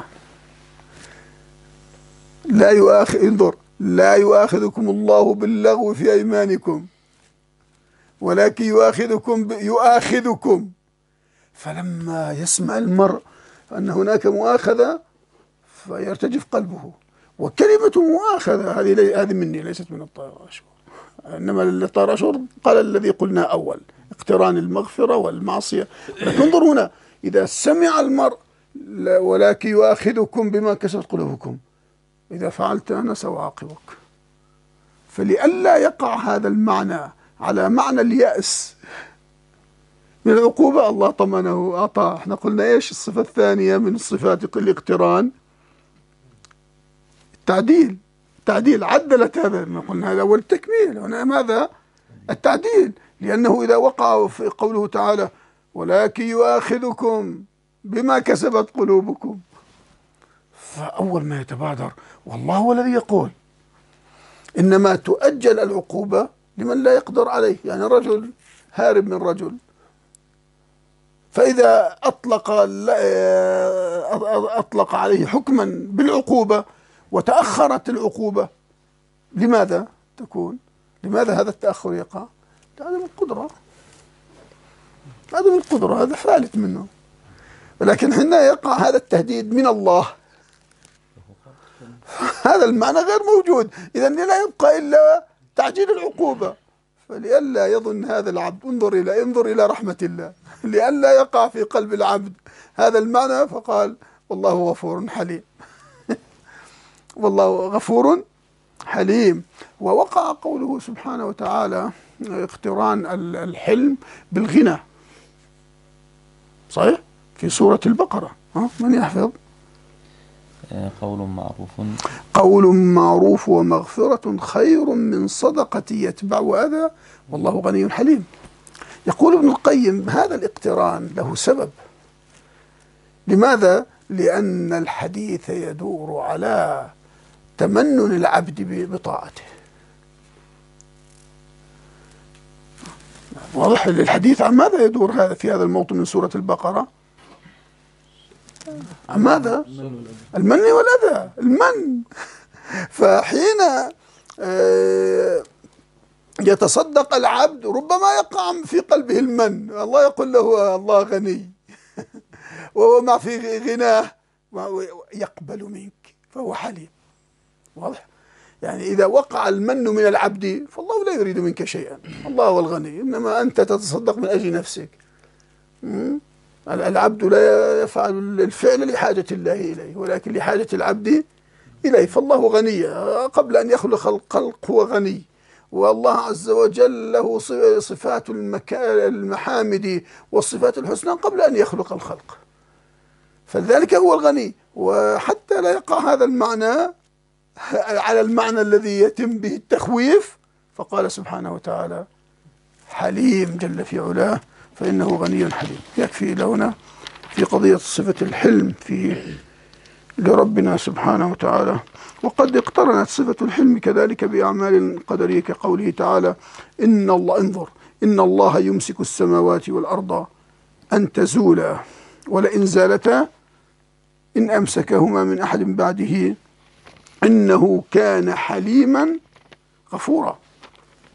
لا يؤاخذ انظر لا يؤاخذكم الله باللغو في أيمانكم ولكن يؤاخذكم ب... يؤاخذكم. فلما يسمع المرء أن هناك مؤاخذة فيرتجف قلبه. وكلمة مؤاخذة هذه هذه مني ليست من الطاهر عاشور، إنما الطاهر عاشور قال الذي قلنا أول: اقتران المغفرة والمعصية. لكن انظر هنا: إذا سمع المرء ولكن يؤاخذكم بما كسبت قلوبكم، إذا فعلت أنا سأعاقبك. فلئلا يقع هذا المعنى على معنى اليأس من العقوبة، الله طمنه أعطاه. احنا قلنا إيش الصفة الثانية من صفات الاقتران؟ التعديل. التعديل عدلت هذا، ما قلنا هذا أول التكميل، هنا ماذا؟ التعديل. لأنه إذا وقع في قوله تعالى: ولكن يؤاخذكم بما كسبت قلوبكم، فأول ما يتبادر والله هو الذي يقول. إنما تؤجل العقوبة لمن لا يقدر عليه. يعني رجل هارب من رجل، فإذا أطلق أطلق عليه حكما بالعقوبة وتأخرت العقوبة، لماذا تكون؟ لماذا هذا التأخر يقع؟ عدم القدرة، عدم القدرة، هذا فالت منه. ولكن حين يقع هذا التهديد من الله هذا المعنى غير موجود، إذا لا يبقى إلا تعجيل العقوبة. فلئلا يظن هذا العبد، انظر إلى انظر إلى رحمة الله، لئلا يقع في قلب العبد هذا المعنى، فقال: والله غفور حليم. والله غفور حليم. ووقع قوله سبحانه وتعالى اقتران الحلم بالغنى، صحيح؟ في سورة البقرة، ها من يحفظ؟ قول معروف قول معروف ومغفرة خير من صدقة يتبع أذى والله غني حليم. يقول ابن القيم: هذا الاقتران له سبب. لماذا؟ لأن الحديث يدور على تمنن العبد بطاعته. واضح الحديث عن ماذا يدور هذا في هذا الموطن من سورة البقرة؟ عن ماذا؟ المن والأذى. المن. فحين يتصدق العبد ربما يقع في قلبه المن، الله يقول له الله غني وهو ما في غناه يقبل منك فهو حليم. واضح؟ يعني إذا وقع المن من العبد فالله لا يريد منك شيئا، الله هو الغني، إنما أنت تتصدق من أجل نفسك. العبد لا يفعل الفعل لحاجة الله إليه ولكن لحاجة العبد إليه. فالله غني قبل أن يخلق الخلق، هو غني، والله عز وجل له صفات المحامد والصفات الحسنى قبل أن يخلق الخلق، فلذلك هو الغني. وحتى لا يقع هذا المعنى على المعنى الذي يتم به التخويف، فقال سبحانه وتعالى: حليم جل في علاه فإنه غني حليم. يكفي لنا في قضية صفة الحلم في لربنا سبحانه وتعالى. وقد اقترنت صفة الحلم كذلك بأعمال قدرية كقوله تعالى: إن الله انظر إن الله يمسك السماوات والأرض أن تزولا ولئن زالتا إن أمسكهما من أحد بعده إنه كان حليما غفورا.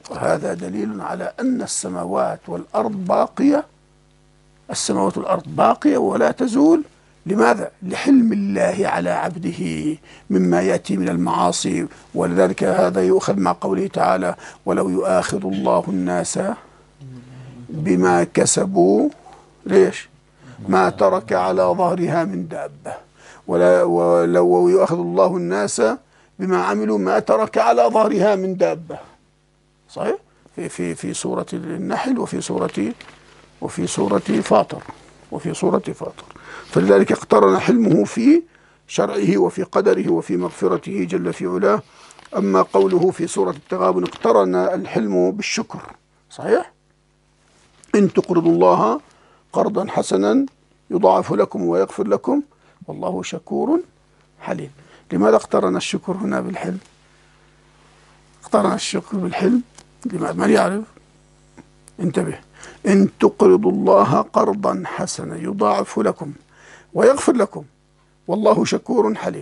وهذا دليل على أن السماوات والأرض باقية، السماوات والأرض باقية ولا تزول. لماذا؟ لحلم الله على عبده مما يأتي من المعاصي. ولذلك هذا يؤخذ مع قوله تعالى: ولو يؤاخذ الله الناس بما كسبوا ليش ما ترك على ظهرها من دابة، ولا ولو يؤاخذ الله الناس بما عملوا ما ترك على ظهرها من دابة. صحيح؟ في في في سورة النحل وفي سورة وفي سورة فاطر وفي سورة فاطر. فلذلك اقترن حلمه في شرعه وفي قدره وفي مغفرته جل في علاه. أما قوله في سورة التغابن اقترن الحلم بالشكر. صحيح؟ إن تقرضوا الله قرضا حسنا يضاعف لكم ويغفر لكم والله شكور حليم. لماذا اقترن الشكر هنا بالحلم؟ اقترن الشكر بالحلم لماذا؟ من يعرف؟ انتبه. إن تقرضوا الله قرضا حسنا يضاعف لكم ويغفر لكم والله شكور حليم.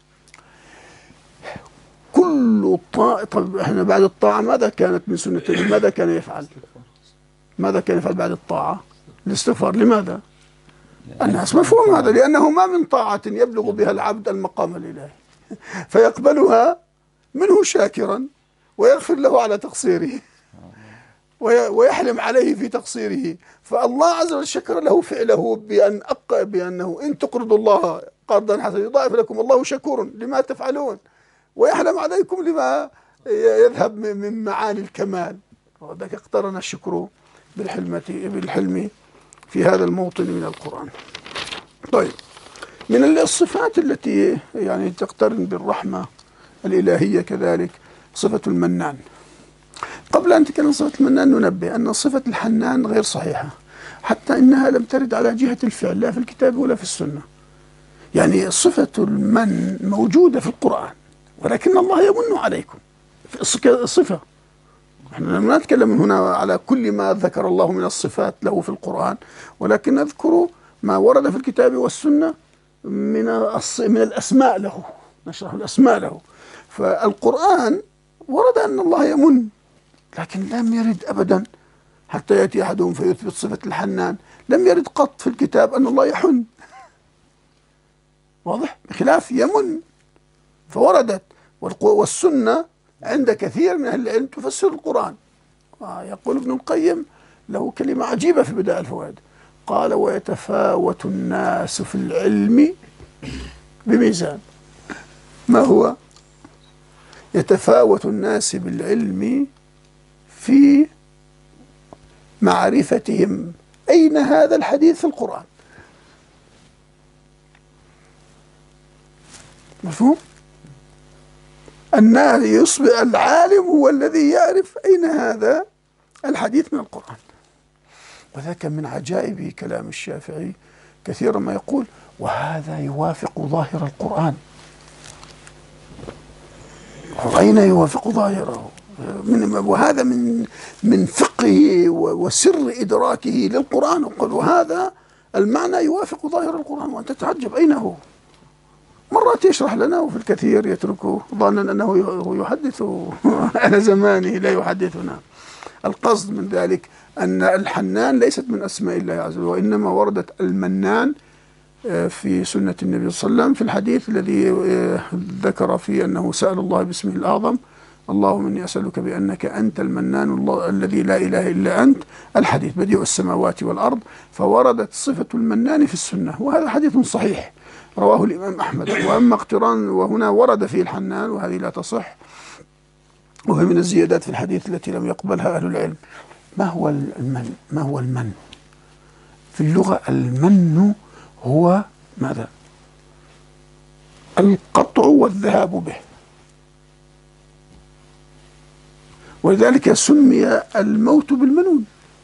كل طاعة. طب احنا بعد الطاعة ماذا كانت من سنة؟ ماذا كان يفعل؟ ماذا كان يفعل بعد الطاعة؟ الاستغفار. لماذا؟ الناس مفهوم هذا، لأنه ما من طاعة يبلغ بها العبد المقام الإلهي فيقبلها منه شاكرا ويغفر له على تقصيره ويحلم عليه في تقصيره. فالله عز وجل شكر له فعله بأن أق... بأنه إن تقرضوا الله قرضا حسنا يضاعف لكم الله شكور لما تفعلون ويحلم عليكم لما يذهب من معاني الكمال. وذلك اقترن الشكر بالحلمة بالحلم في هذا الموطن من القرآن. طيب، من الصفات التي يعني تقترن بالرحمة الإلهية كذلك صفة المنان. قبل أن نتكلم عن صفة المنان ننبه أن صفة الحنان غير صحيحة، حتى إنها لم ترد على جهة الفعل لا في الكتاب ولا في السنة. يعني صفة المن موجودة في القرآن ولكن الله يمن عليكم صفة. نحن لا نتكلم هنا على كل ما ذكر الله من الصفات له في القرآن، ولكن نذكر ما ورد في الكتاب والسنة من من الأسماء له، نشرح الأسماء له. فالقرآن ورد أن الله يمن، لكن لم يرد أبدا حتى يأتي أحدهم فيثبت صفة الحنان. لم يرد قط في الكتاب أن الله يحن، واضح؟ بخلاف يمن فوردت. والسنة عند كثير من أهل العلم تفسر القرآن. يقول ابن القيم له كلمة عجيبة في بدائع الفوائد، قال: ويتفاوت الناس في العلم بميزان. ما هو؟ يتفاوت الناس بالعلم في معرفتهم أين هذا الحديث في القرآن. مفهوم؟ الناس يصبح العالم هو الذي يعرف أين هذا الحديث من القرآن. وذاك من عجائب كلام الشافعي كثيرا ما يقول: وهذا يوافق ظاهر القرآن. أين يوافق ظاهره؟ من وهذا من من فقهه وسر إدراكه للقرآن. يقول وهذا المعنى يوافق ظاهر القرآن، وأنت تتعجب أين هو. مرات يشرح لنا وفي الكثير يتركه ظنا أنه يحدث على زمانه لا يحدثنا. القصد من ذلك أن الحنان ليست من أسماء الله عز وجل، وإنما وردت المنان في سنة النبي صلى الله عليه وسلم في الحديث الذي ذكر فيه أنه سأل الله باسمه الأعظم: اللهم إني أسألك بأنك أنت المنان الله الذي لا إله إلا أنت. الحديث بديع السماوات والأرض. فوردت صفة المنان في السنة، وهذا حديث صحيح رواه الإمام أحمد. وأما اقتران وهنا ورد فيه الحنان وهذه لا تصح، وهي من الزيادات في الحديث التي لم يقبلها أهل العلم. ما هو المن؟ ما هو المن في اللغة؟ المن هو ماذا؟ القطع والذهاب به. ولذلك سمي الموت بالمنون: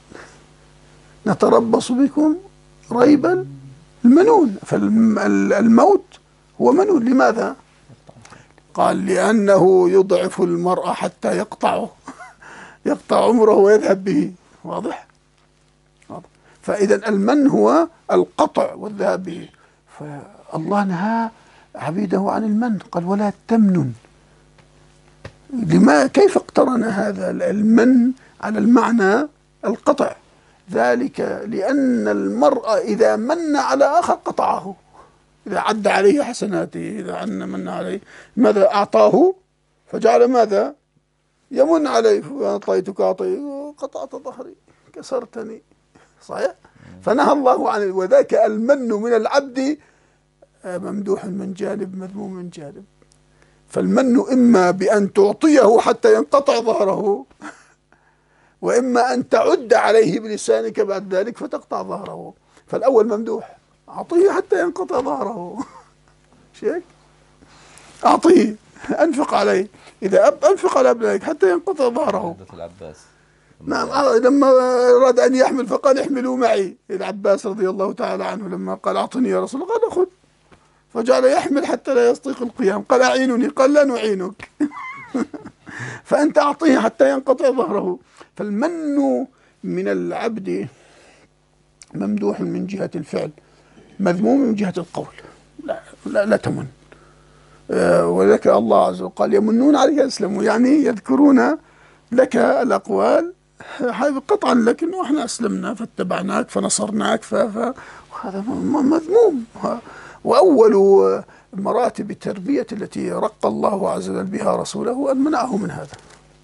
نتربص بكم ريب المنون. فالموت هو منون. لماذا؟ قال: لأنه يضعف المرء حتى يقطعه يقطع عمره ويذهب به. واضح؟ واضح. فإذا المن هو القطع والذهاب به. فالله نهى عبيده عن المن، قال: ولا تمنن لما كيف اقترن هذا المن على المعنى القطع؟ ذلك لأن المرء إذا من على آخر قطعه، إذا عد عليه حسناته، إذا عن من عليه ماذا أعطاه فجعل ماذا يمن عليه، أعطيتك أعطي قطعت ظهري كسرتني، صحيح؟ فنهى الله عن، وذاك المن من العبد ممدوح من جانب مذموم من جانب. فالمن إما بأن تعطيه حتى ينقطع ظهره، وإما أن تعد عليه بلسانك بعد ذلك فتقطع ظهره. فالأول ممدوح، أعطيه حتى ينقطع ظهره شيك، أعطيه، أنفق عليه، إذا أب أنفق على ابنك حتى ينقطع ظهره. العباس نعم، لما أراد أن يحمل فقال احملوا معي، العباس رضي الله تعالى عنه لما قال أعطني يا رسول الله قال خذ، فجعل يحمل حتى لا يستطيق القيام، قال أعينني، قال لا نعينك فأنت أعطيه حتى ينقطع ظهره. فالمن من العبد ممدوح من جهة الفعل، مذموم من جهة القول، لا لا, لا تمن. آه وذكر الله عز وجل قال يمنون عليك أسلموا، يعني يذكرون لك الأقوال قطعا لك إنه احنا أسلمنا فاتبعناك فنصرناك، فهذا مذموم. وأول مراتب التربية التي رق الله عز وجل بها رسوله أن منعه من هذا.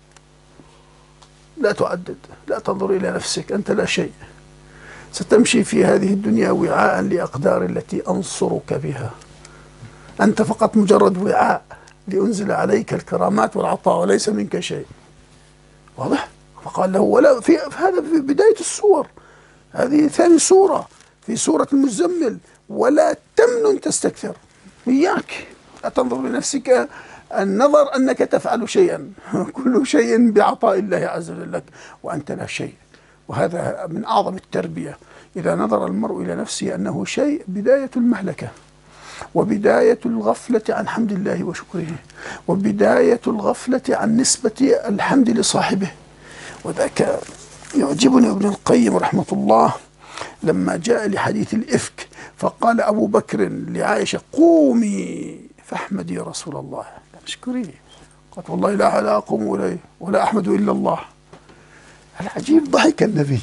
لا تعدد، لا تنظر إلى نفسك، أنت لا شيء، ستمشي في هذه الدنيا وعاء لأقدار التي أنصرك بها، أنت فقط مجرد وعاء لأنزل عليك الكرامات والعطاء وليس منك شيء. واضح؟ فقال له ولا في هذا في بداية السور، هذه ثاني سورة في سورة المزمل، ولا تمنن تستكثر، إياك لا تنظر لنفسك النظر أنك تفعل شيئا، كل شيء بعطاء الله عز وجل لك وأنت لا شيء. وهذا من أعظم التربية، إذا نظر المرء إلى نفسه أنه شيء، بداية المهلكة وبداية الغفلة عن حمد الله وشكره، وبداية الغفلة عن نسبة الحمد لصاحبه. وذاك يعجبني ابن القيم رحمة الله لما جاء لحديث الإفك فقال أبو بكر لعائشة قومي فاحمدي رسول الله، اشكري، قالت والله لا لا أقوم إليه ولا أحمد إلا الله. العجيب ضحك النبي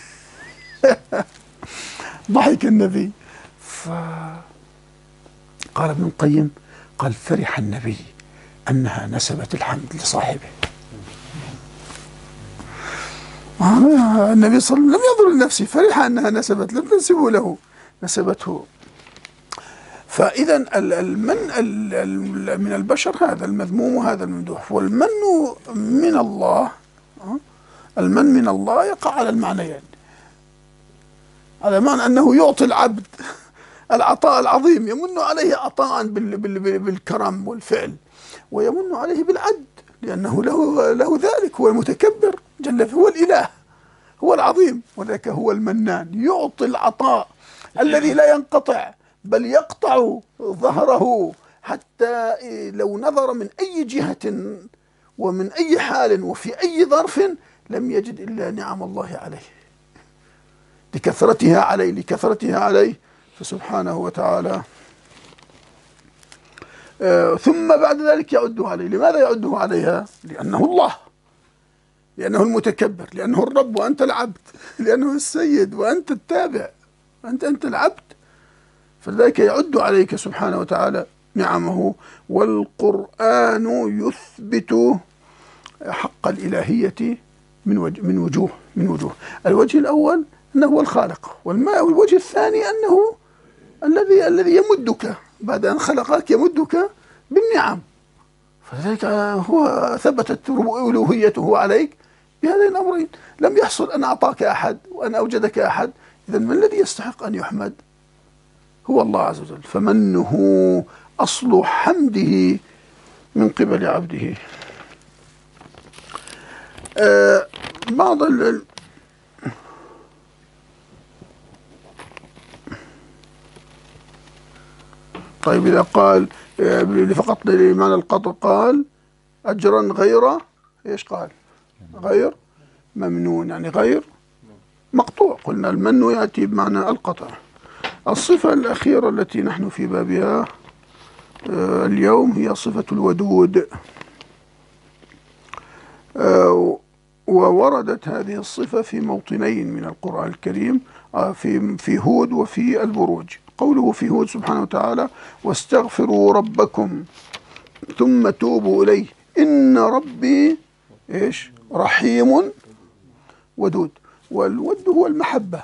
ضحك النبي. فقال ابن القيم قال فرح النبي أنها نسبت الحمد لصاحبه. النبي صلى الله عليه وسلم لم ينظر لنفسه، فرح أنها نسبت، لم تنسبه له، نسبته. فإذا المن من البشر هذا المذموم وهذا الممدوح، والمن من الله، المن من الله يقع على المعنيين، على معنى أنه يعطي العبد العطاء العظيم، يمن عليه عطاء بالكرم والفعل، ويمن عليه بالعد لأنه له له ذلك، هو المتكبر جل، هو الإله، هو العظيم، وذاك هو المنان، يعطي العطاء الذي لا ينقطع بل يقطع ظهره، حتى لو نظر من أي جهة ومن أي حال وفي أي ظرف لم يجد إلا نعم الله عليه لكثرتها عليه لكثرتها عليه فسبحانه وتعالى. آه ثم بعد ذلك يعده عليه. لماذا يعده عليها؟ لأنه الله، لأنه المتكبر، لأنه الرب وأنت العبد، لأنه السيد وأنت التابع، أنت أنت العبد، فلذلك يعد عليك سبحانه وتعالى نعمه. والقرآن يثبت حق الإلهية من وجه من وجوه من وجوه الوجه الأول أنه هو الخالق، والوجه الثاني أنه الذي الذي يمدك بعد أن خلقك، يمدك بالنعم. فلذلك هو ثبتت ألوهيته عليك بهذين الأمرين. لم يحصل أن أعطاك أحد وأن أوجدك أحد، إذن من الذي يستحق أن يحمد؟ هو الله عز وجل. فمنه أصل حمده من قبل عبده. آه بعض ال طيب إذا قال فقط لمعنى القطع قال أجرا غير إيش قال؟ غير ممنون، يعني غير مقطوع. قلنا المن يأتي بمعنى القطع. الصفة الأخيرة التي نحن في بابها اليوم هي صفة الودود. آه، ووردت هذه الصفة في موطنين من القرآن الكريم، آه، في في هود وفي البروج. قوله في هود سبحانه وتعالى: واستغفروا ربكم ثم توبوا إليه إن ربي إيش رحيم ودود. والود هو المحبة.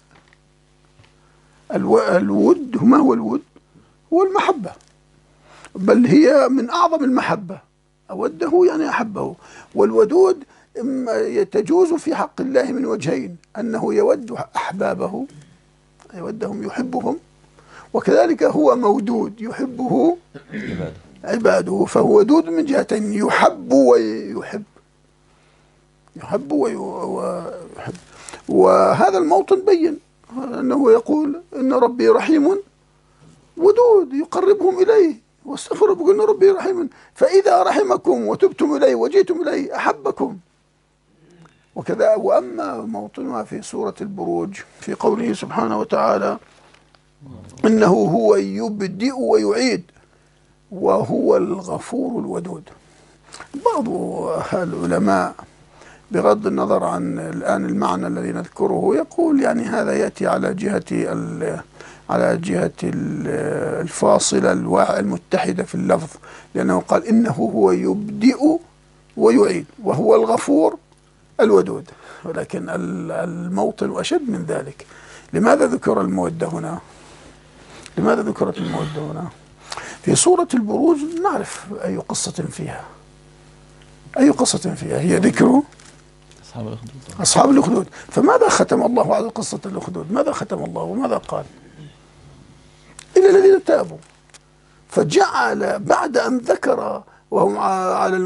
الو... الود ما هو الود؟ هو المحبة، بل هي من أعظم المحبة. أوده يعني أحبه. والودود تجوز في حق الله من وجهين: أنه يود أحبابه، يودهم يحبهم، وكذلك هو مودود يحبه عباده، فهو ودود من جهتين: يحب ويحب، يحب ويحب. وهذا الموطن بين أنه يقول إن ربي رحيم ودود يقربهم إليه، واستغفروا بقول إن ربي رحيم، فإذا رحمكم وتبتم إليه وجيتم إليه أحبكم. وكذا. وأما موطنها في سورة البروج في قوله سبحانه وتعالى: إنه هو يبدئ ويعيد وهو الغفور الودود. بعض العلماء بغض النظر عن الآن المعنى الذي نذكره يقول يعني هذا يأتي على جهة على جهة الفاصلة المتحدة في اللفظ، لأنه قال إنه هو يبدئ ويعيد وهو الغفور الودود، ولكن الموطن أشد من ذلك. لماذا ذكر المودة هنا؟ لماذا ذكرت المودة هنا؟ في سورة البروج نعرف أي قصة فيها، أي قصة فيها هي ذكر أصحاب الأخدود. أصحاب الأخدود. فماذا ختم الله على قصة الأخدود؟ ماذا ختم الله وماذا قال؟ إلا الذين تابوا. فجعل بعد أن ذكر وهم على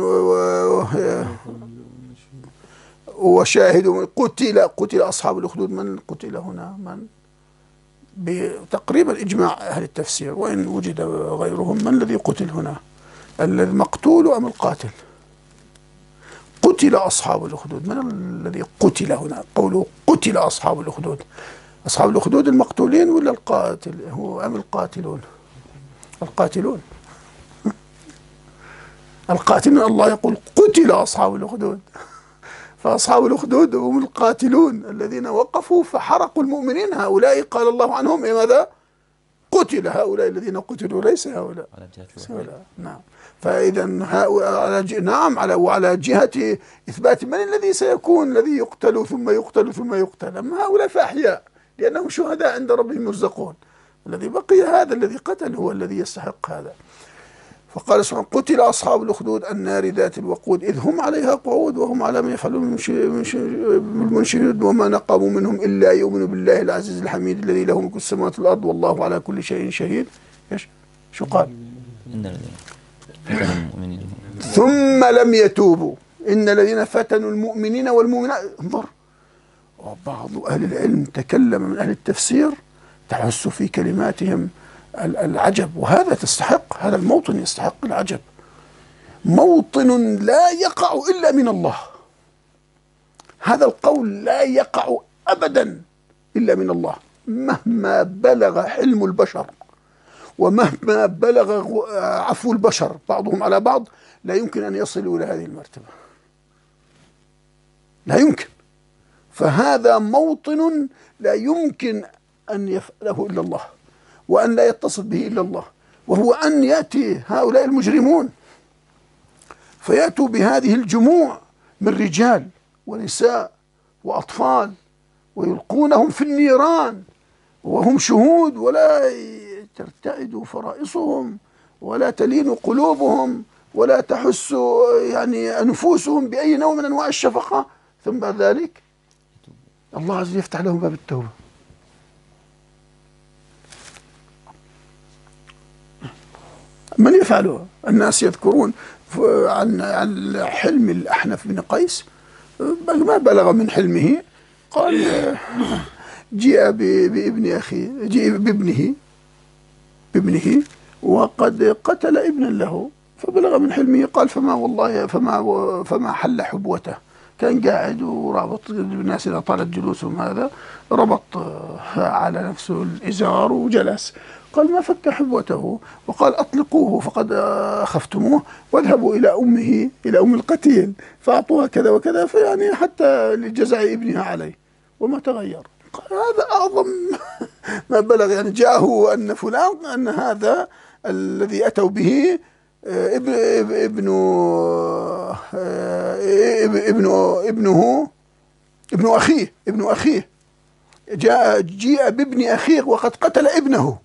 وشاهدوا قتل قتل أصحاب الأخدود. من قتل هنا؟ من بتقريبا إجماع أهل التفسير، وإن وجد غيرهم، من الذي قتل هنا؟ المقتول أم القاتل؟ قتل أصحاب الأخدود. من الذي قتل هنا؟ قوله قتل أصحاب الأخدود. أصحاب الأخدود المقتولين ولا القاتل هو أم القاتلون؟ القاتلون. القاتلون. الله يقول قتل أصحاب الأخدود، فأصحاب الأخدود هم القاتلون الذين وقفوا فحرقوا المؤمنين. هؤلاء قال الله عنهم ماذا؟ قتل هؤلاء الذين قتلوا، ليس هؤلاء. هؤلاء. نعم. فإذا نعم على وعلى جهة إثبات من الذي سيكون الذي يقتل ثم يقتل ثم يقتل. أما هؤلاء فأحياء لأنهم شهداء عند ربهم يرزقون. الذي بقي هذا الذي قتل هو الذي يستحق هذا. فقال سبحانه: قتل أصحاب الأخدود النار ذات الوقود إذ هم عليها قعود وهم على ما يفعلون من شهود وما نقموا منهم إلا يؤمنوا بالله العزيز الحميد الذي له ملك السماوات والأرض والله على كل شيء شهيد. إيش شو قال؟ ثم لم يتوبوا إن الذين فتنوا المؤمنين والمؤمنات. انظر، وبعض أهل العلم تكلم من أهل التفسير تحس في كلماتهم العجب، وهذا تستحق، هذا الموطن يستحق العجب. موطن لا يقع إلا من الله. هذا القول لا يقع أبدا إلا من الله، مهما بلغ حلم البشر ومهما بلغ عفو البشر بعضهم على بعض لا يمكن أن يصلوا إلى هذه المرتبة، لا يمكن. فهذا موطن لا يمكن أن يفعله إلا الله وأن لا يتصل به إلا الله، وهو أن يأتي هؤلاء المجرمون فيأتوا بهذه الجموع من رجال ونساء وأطفال ويلقونهم في النيران وهم شهود، ولا ترتعد فرائصهم ولا تلين قلوبهم ولا تحس يعني أنفسهم بأي نوع من أنواع الشفقة، ثم بعد ذلك الله عز وجل يفتح لهم باب التوبة. من يفعله؟ الناس يذكرون عن عن حلم الأحنف بن قيس، ما بلغ من حلمه، قال جيء بابن أخي جيء بابنه بابنه وقد قتل ابنا له، فبلغ من حلمه قال فما والله فما فما حل حبوته، كان قاعد ورابط الناس إذا طالت جلوسهم هذا ربط على نفسه الإزار وجلس. قال ما فك حبوته وقال أطلقوه فقد أخفتموه واذهبوا إلى أمه إلى أم القتيل فأعطوها كذا وكذا، فيعني حتى لجزاء ابنها عليه وما تغير. قال هذا أعظم ما بلغ، يعني جاءه أن فلان أن هذا الذي أتوا به ابن ابن ابن ابنه ابن أخيه ابن أخيه جاء جيء بابن أخيه وقد قتل ابنه،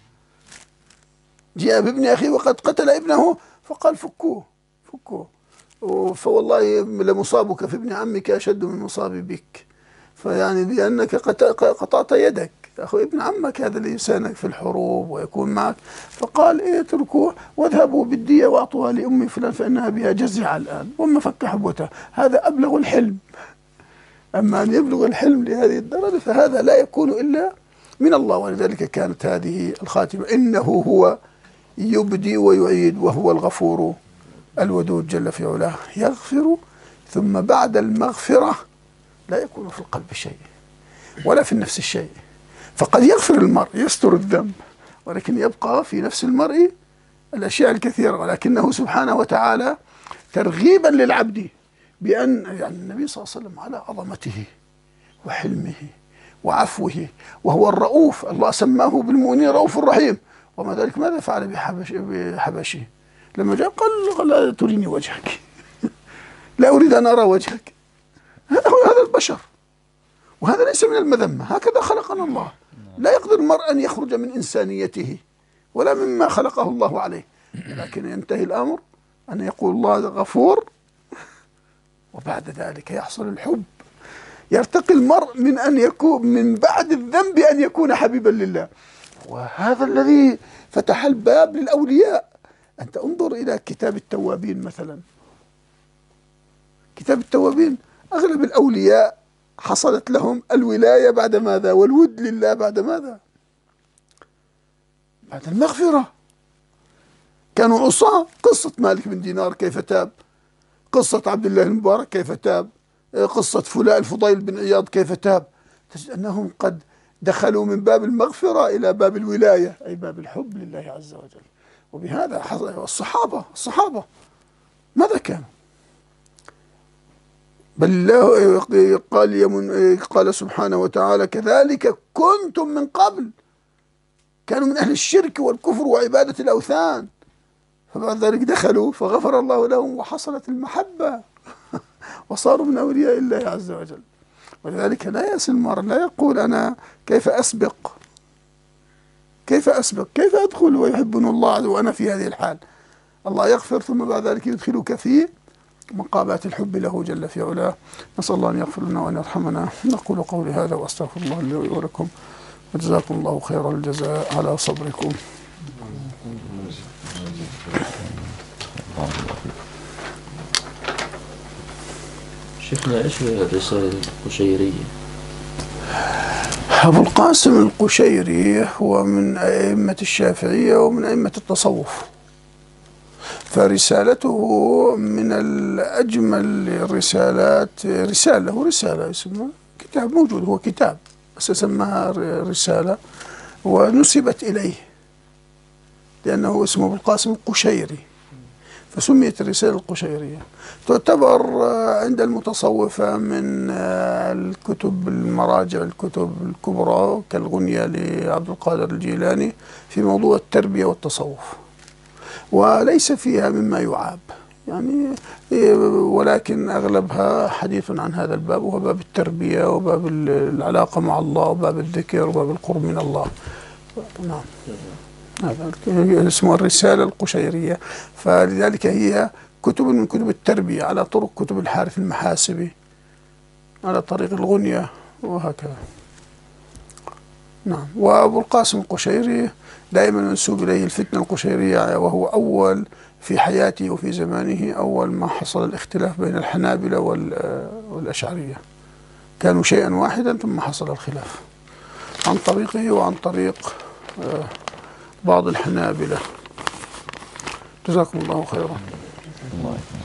جاء بابن أخيه وقد قتل ابنه، فقال فكوه فكوه فوالله لمصابك في ابن عمك أشد من مصابي بك، فيعني لأنك قطعت يدك أخو ابن عمك هذا اللي يساندك في الحروب ويكون معك. فقال إيه اتركوه واذهبوا بالدية وأعطوها لأمي فلان فإنها بها جزع الآن، وما فك حبوته. هذا أبلغ الحلم. أما أن يبلغ الحلم لهذه الدرجة فهذا لا يكون إلا من الله. ولذلك كانت هذه الخاتمة إنه هو يبدي ويعيد وهو الغفور الودود جل في علاه، يغفر ثم بعد المغفرة لا يكون في القلب شيء ولا في النفس شيء. فقد يغفر المرء يستر الذنب ولكن يبقى في نفس المرء الأشياء الكثيرة، ولكنه سبحانه وتعالى ترغيبا للعبد بأن يعني النبي صلى الله عليه وسلم على عظمته وحلمه وعفوه وهو الرؤوف، الله سماه بالمؤمنين رؤوف رحيم، وما ذلك ماذا فعل بحبش بحبشه لما جاء قال لا تريني وجهك لا أريد أن أرى وجهك. هذا هو هذا البشر، وهذا ليس من المذمة، هكذا خلقنا الله. لا يقدر المرء أن يخرج من إنسانيته ولا مما خلقه الله عليه، لكن ينتهي الأمر أن يقول الله غفور، وبعد ذلك يحصل الحب. يرتقي المرء من أن يكون من بعد الذنب أن يكون حبيبا لله، وهذا الذي فتح الباب للأولياء. أنت انظر إلى كتاب التوابين مثلا، كتاب التوابين أغلب الأولياء حصلت لهم الولاية بعد ماذا؟ والود لله بعد ماذا؟ بعد المغفرة. كانوا عصاة، قصة مالك بن دينار كيف تاب، قصة عبد الله المبارك كيف تاب، قصة فلان الفضيل بن عياض كيف تاب. تجد أنهم قد دخلوا من باب المغفرة إلى باب الولاية، أي باب الحب لله عز وجل. وبهذا الصحابة الصحابة ماذا كانوا؟ بل الله قال يمن قال سبحانه وتعالى كذلك كنتم من قبل، كانوا من أهل الشرك والكفر وعبادة الأوثان، فبعد ذلك دخلوا فغفر الله لهم وحصلت المحبة وصاروا من أولياء الله عز وجل. ولذلك لا يأس المرء، لا يقول أنا كيف أسبق كيف أسبق كيف أدخل ويحبني الله وأنا في هذه الحال. الله يغفر ثم بعد ذلك يدخلك في مقامات الحب له جل في علاه. نسأل الله أن يغفر لنا وأن يرحمنا. نقول قولي هذا وأستغفر الله لي ولكم، وجزاكم الله خير الجزاء على صبركم. شيخنا ايش الرسالة القشيرية؟ أبو القاسم القشيري هو من أئمة الشافعية ومن أئمة التصوف، فرسالته من الأجمل الرسالات. رسالة رسالة اسمها كتاب موجود، هو كتاب بس سماها رسالة ونسبت إليه لأنه اسمه أبو القاسم القشيري فسميت الرسالة القشيرية. تعتبر عند المتصوفة من الكتب المراجع الكتب الكبرى كالغنية لعبد القادر الجيلاني في موضوع التربية والتصوف، وليس فيها مما يعاب يعني، ولكن أغلبها حديث عن هذا الباب، وهو باب التربية وباب العلاقة مع الله وباب الذكر وباب القرب من الله. نعم، هذا اسمه الرسالة القشيرية. فلذلك هي كتب من كتب التربية على طرق كتب الحارث المحاسبي على طريق الغنية وهكذا. نعم. وأبو القاسم القشيري دائما منسوب إليه الفتنة القشيرية، وهو أول في حياته وفي زمانه أول ما حصل الاختلاف بين الحنابلة والأشعرية، كانوا شيئا واحدا ثم حصل الخلاف عن طريقه وعن طريق بعض الحنابلة. جزاكم الله خيرا.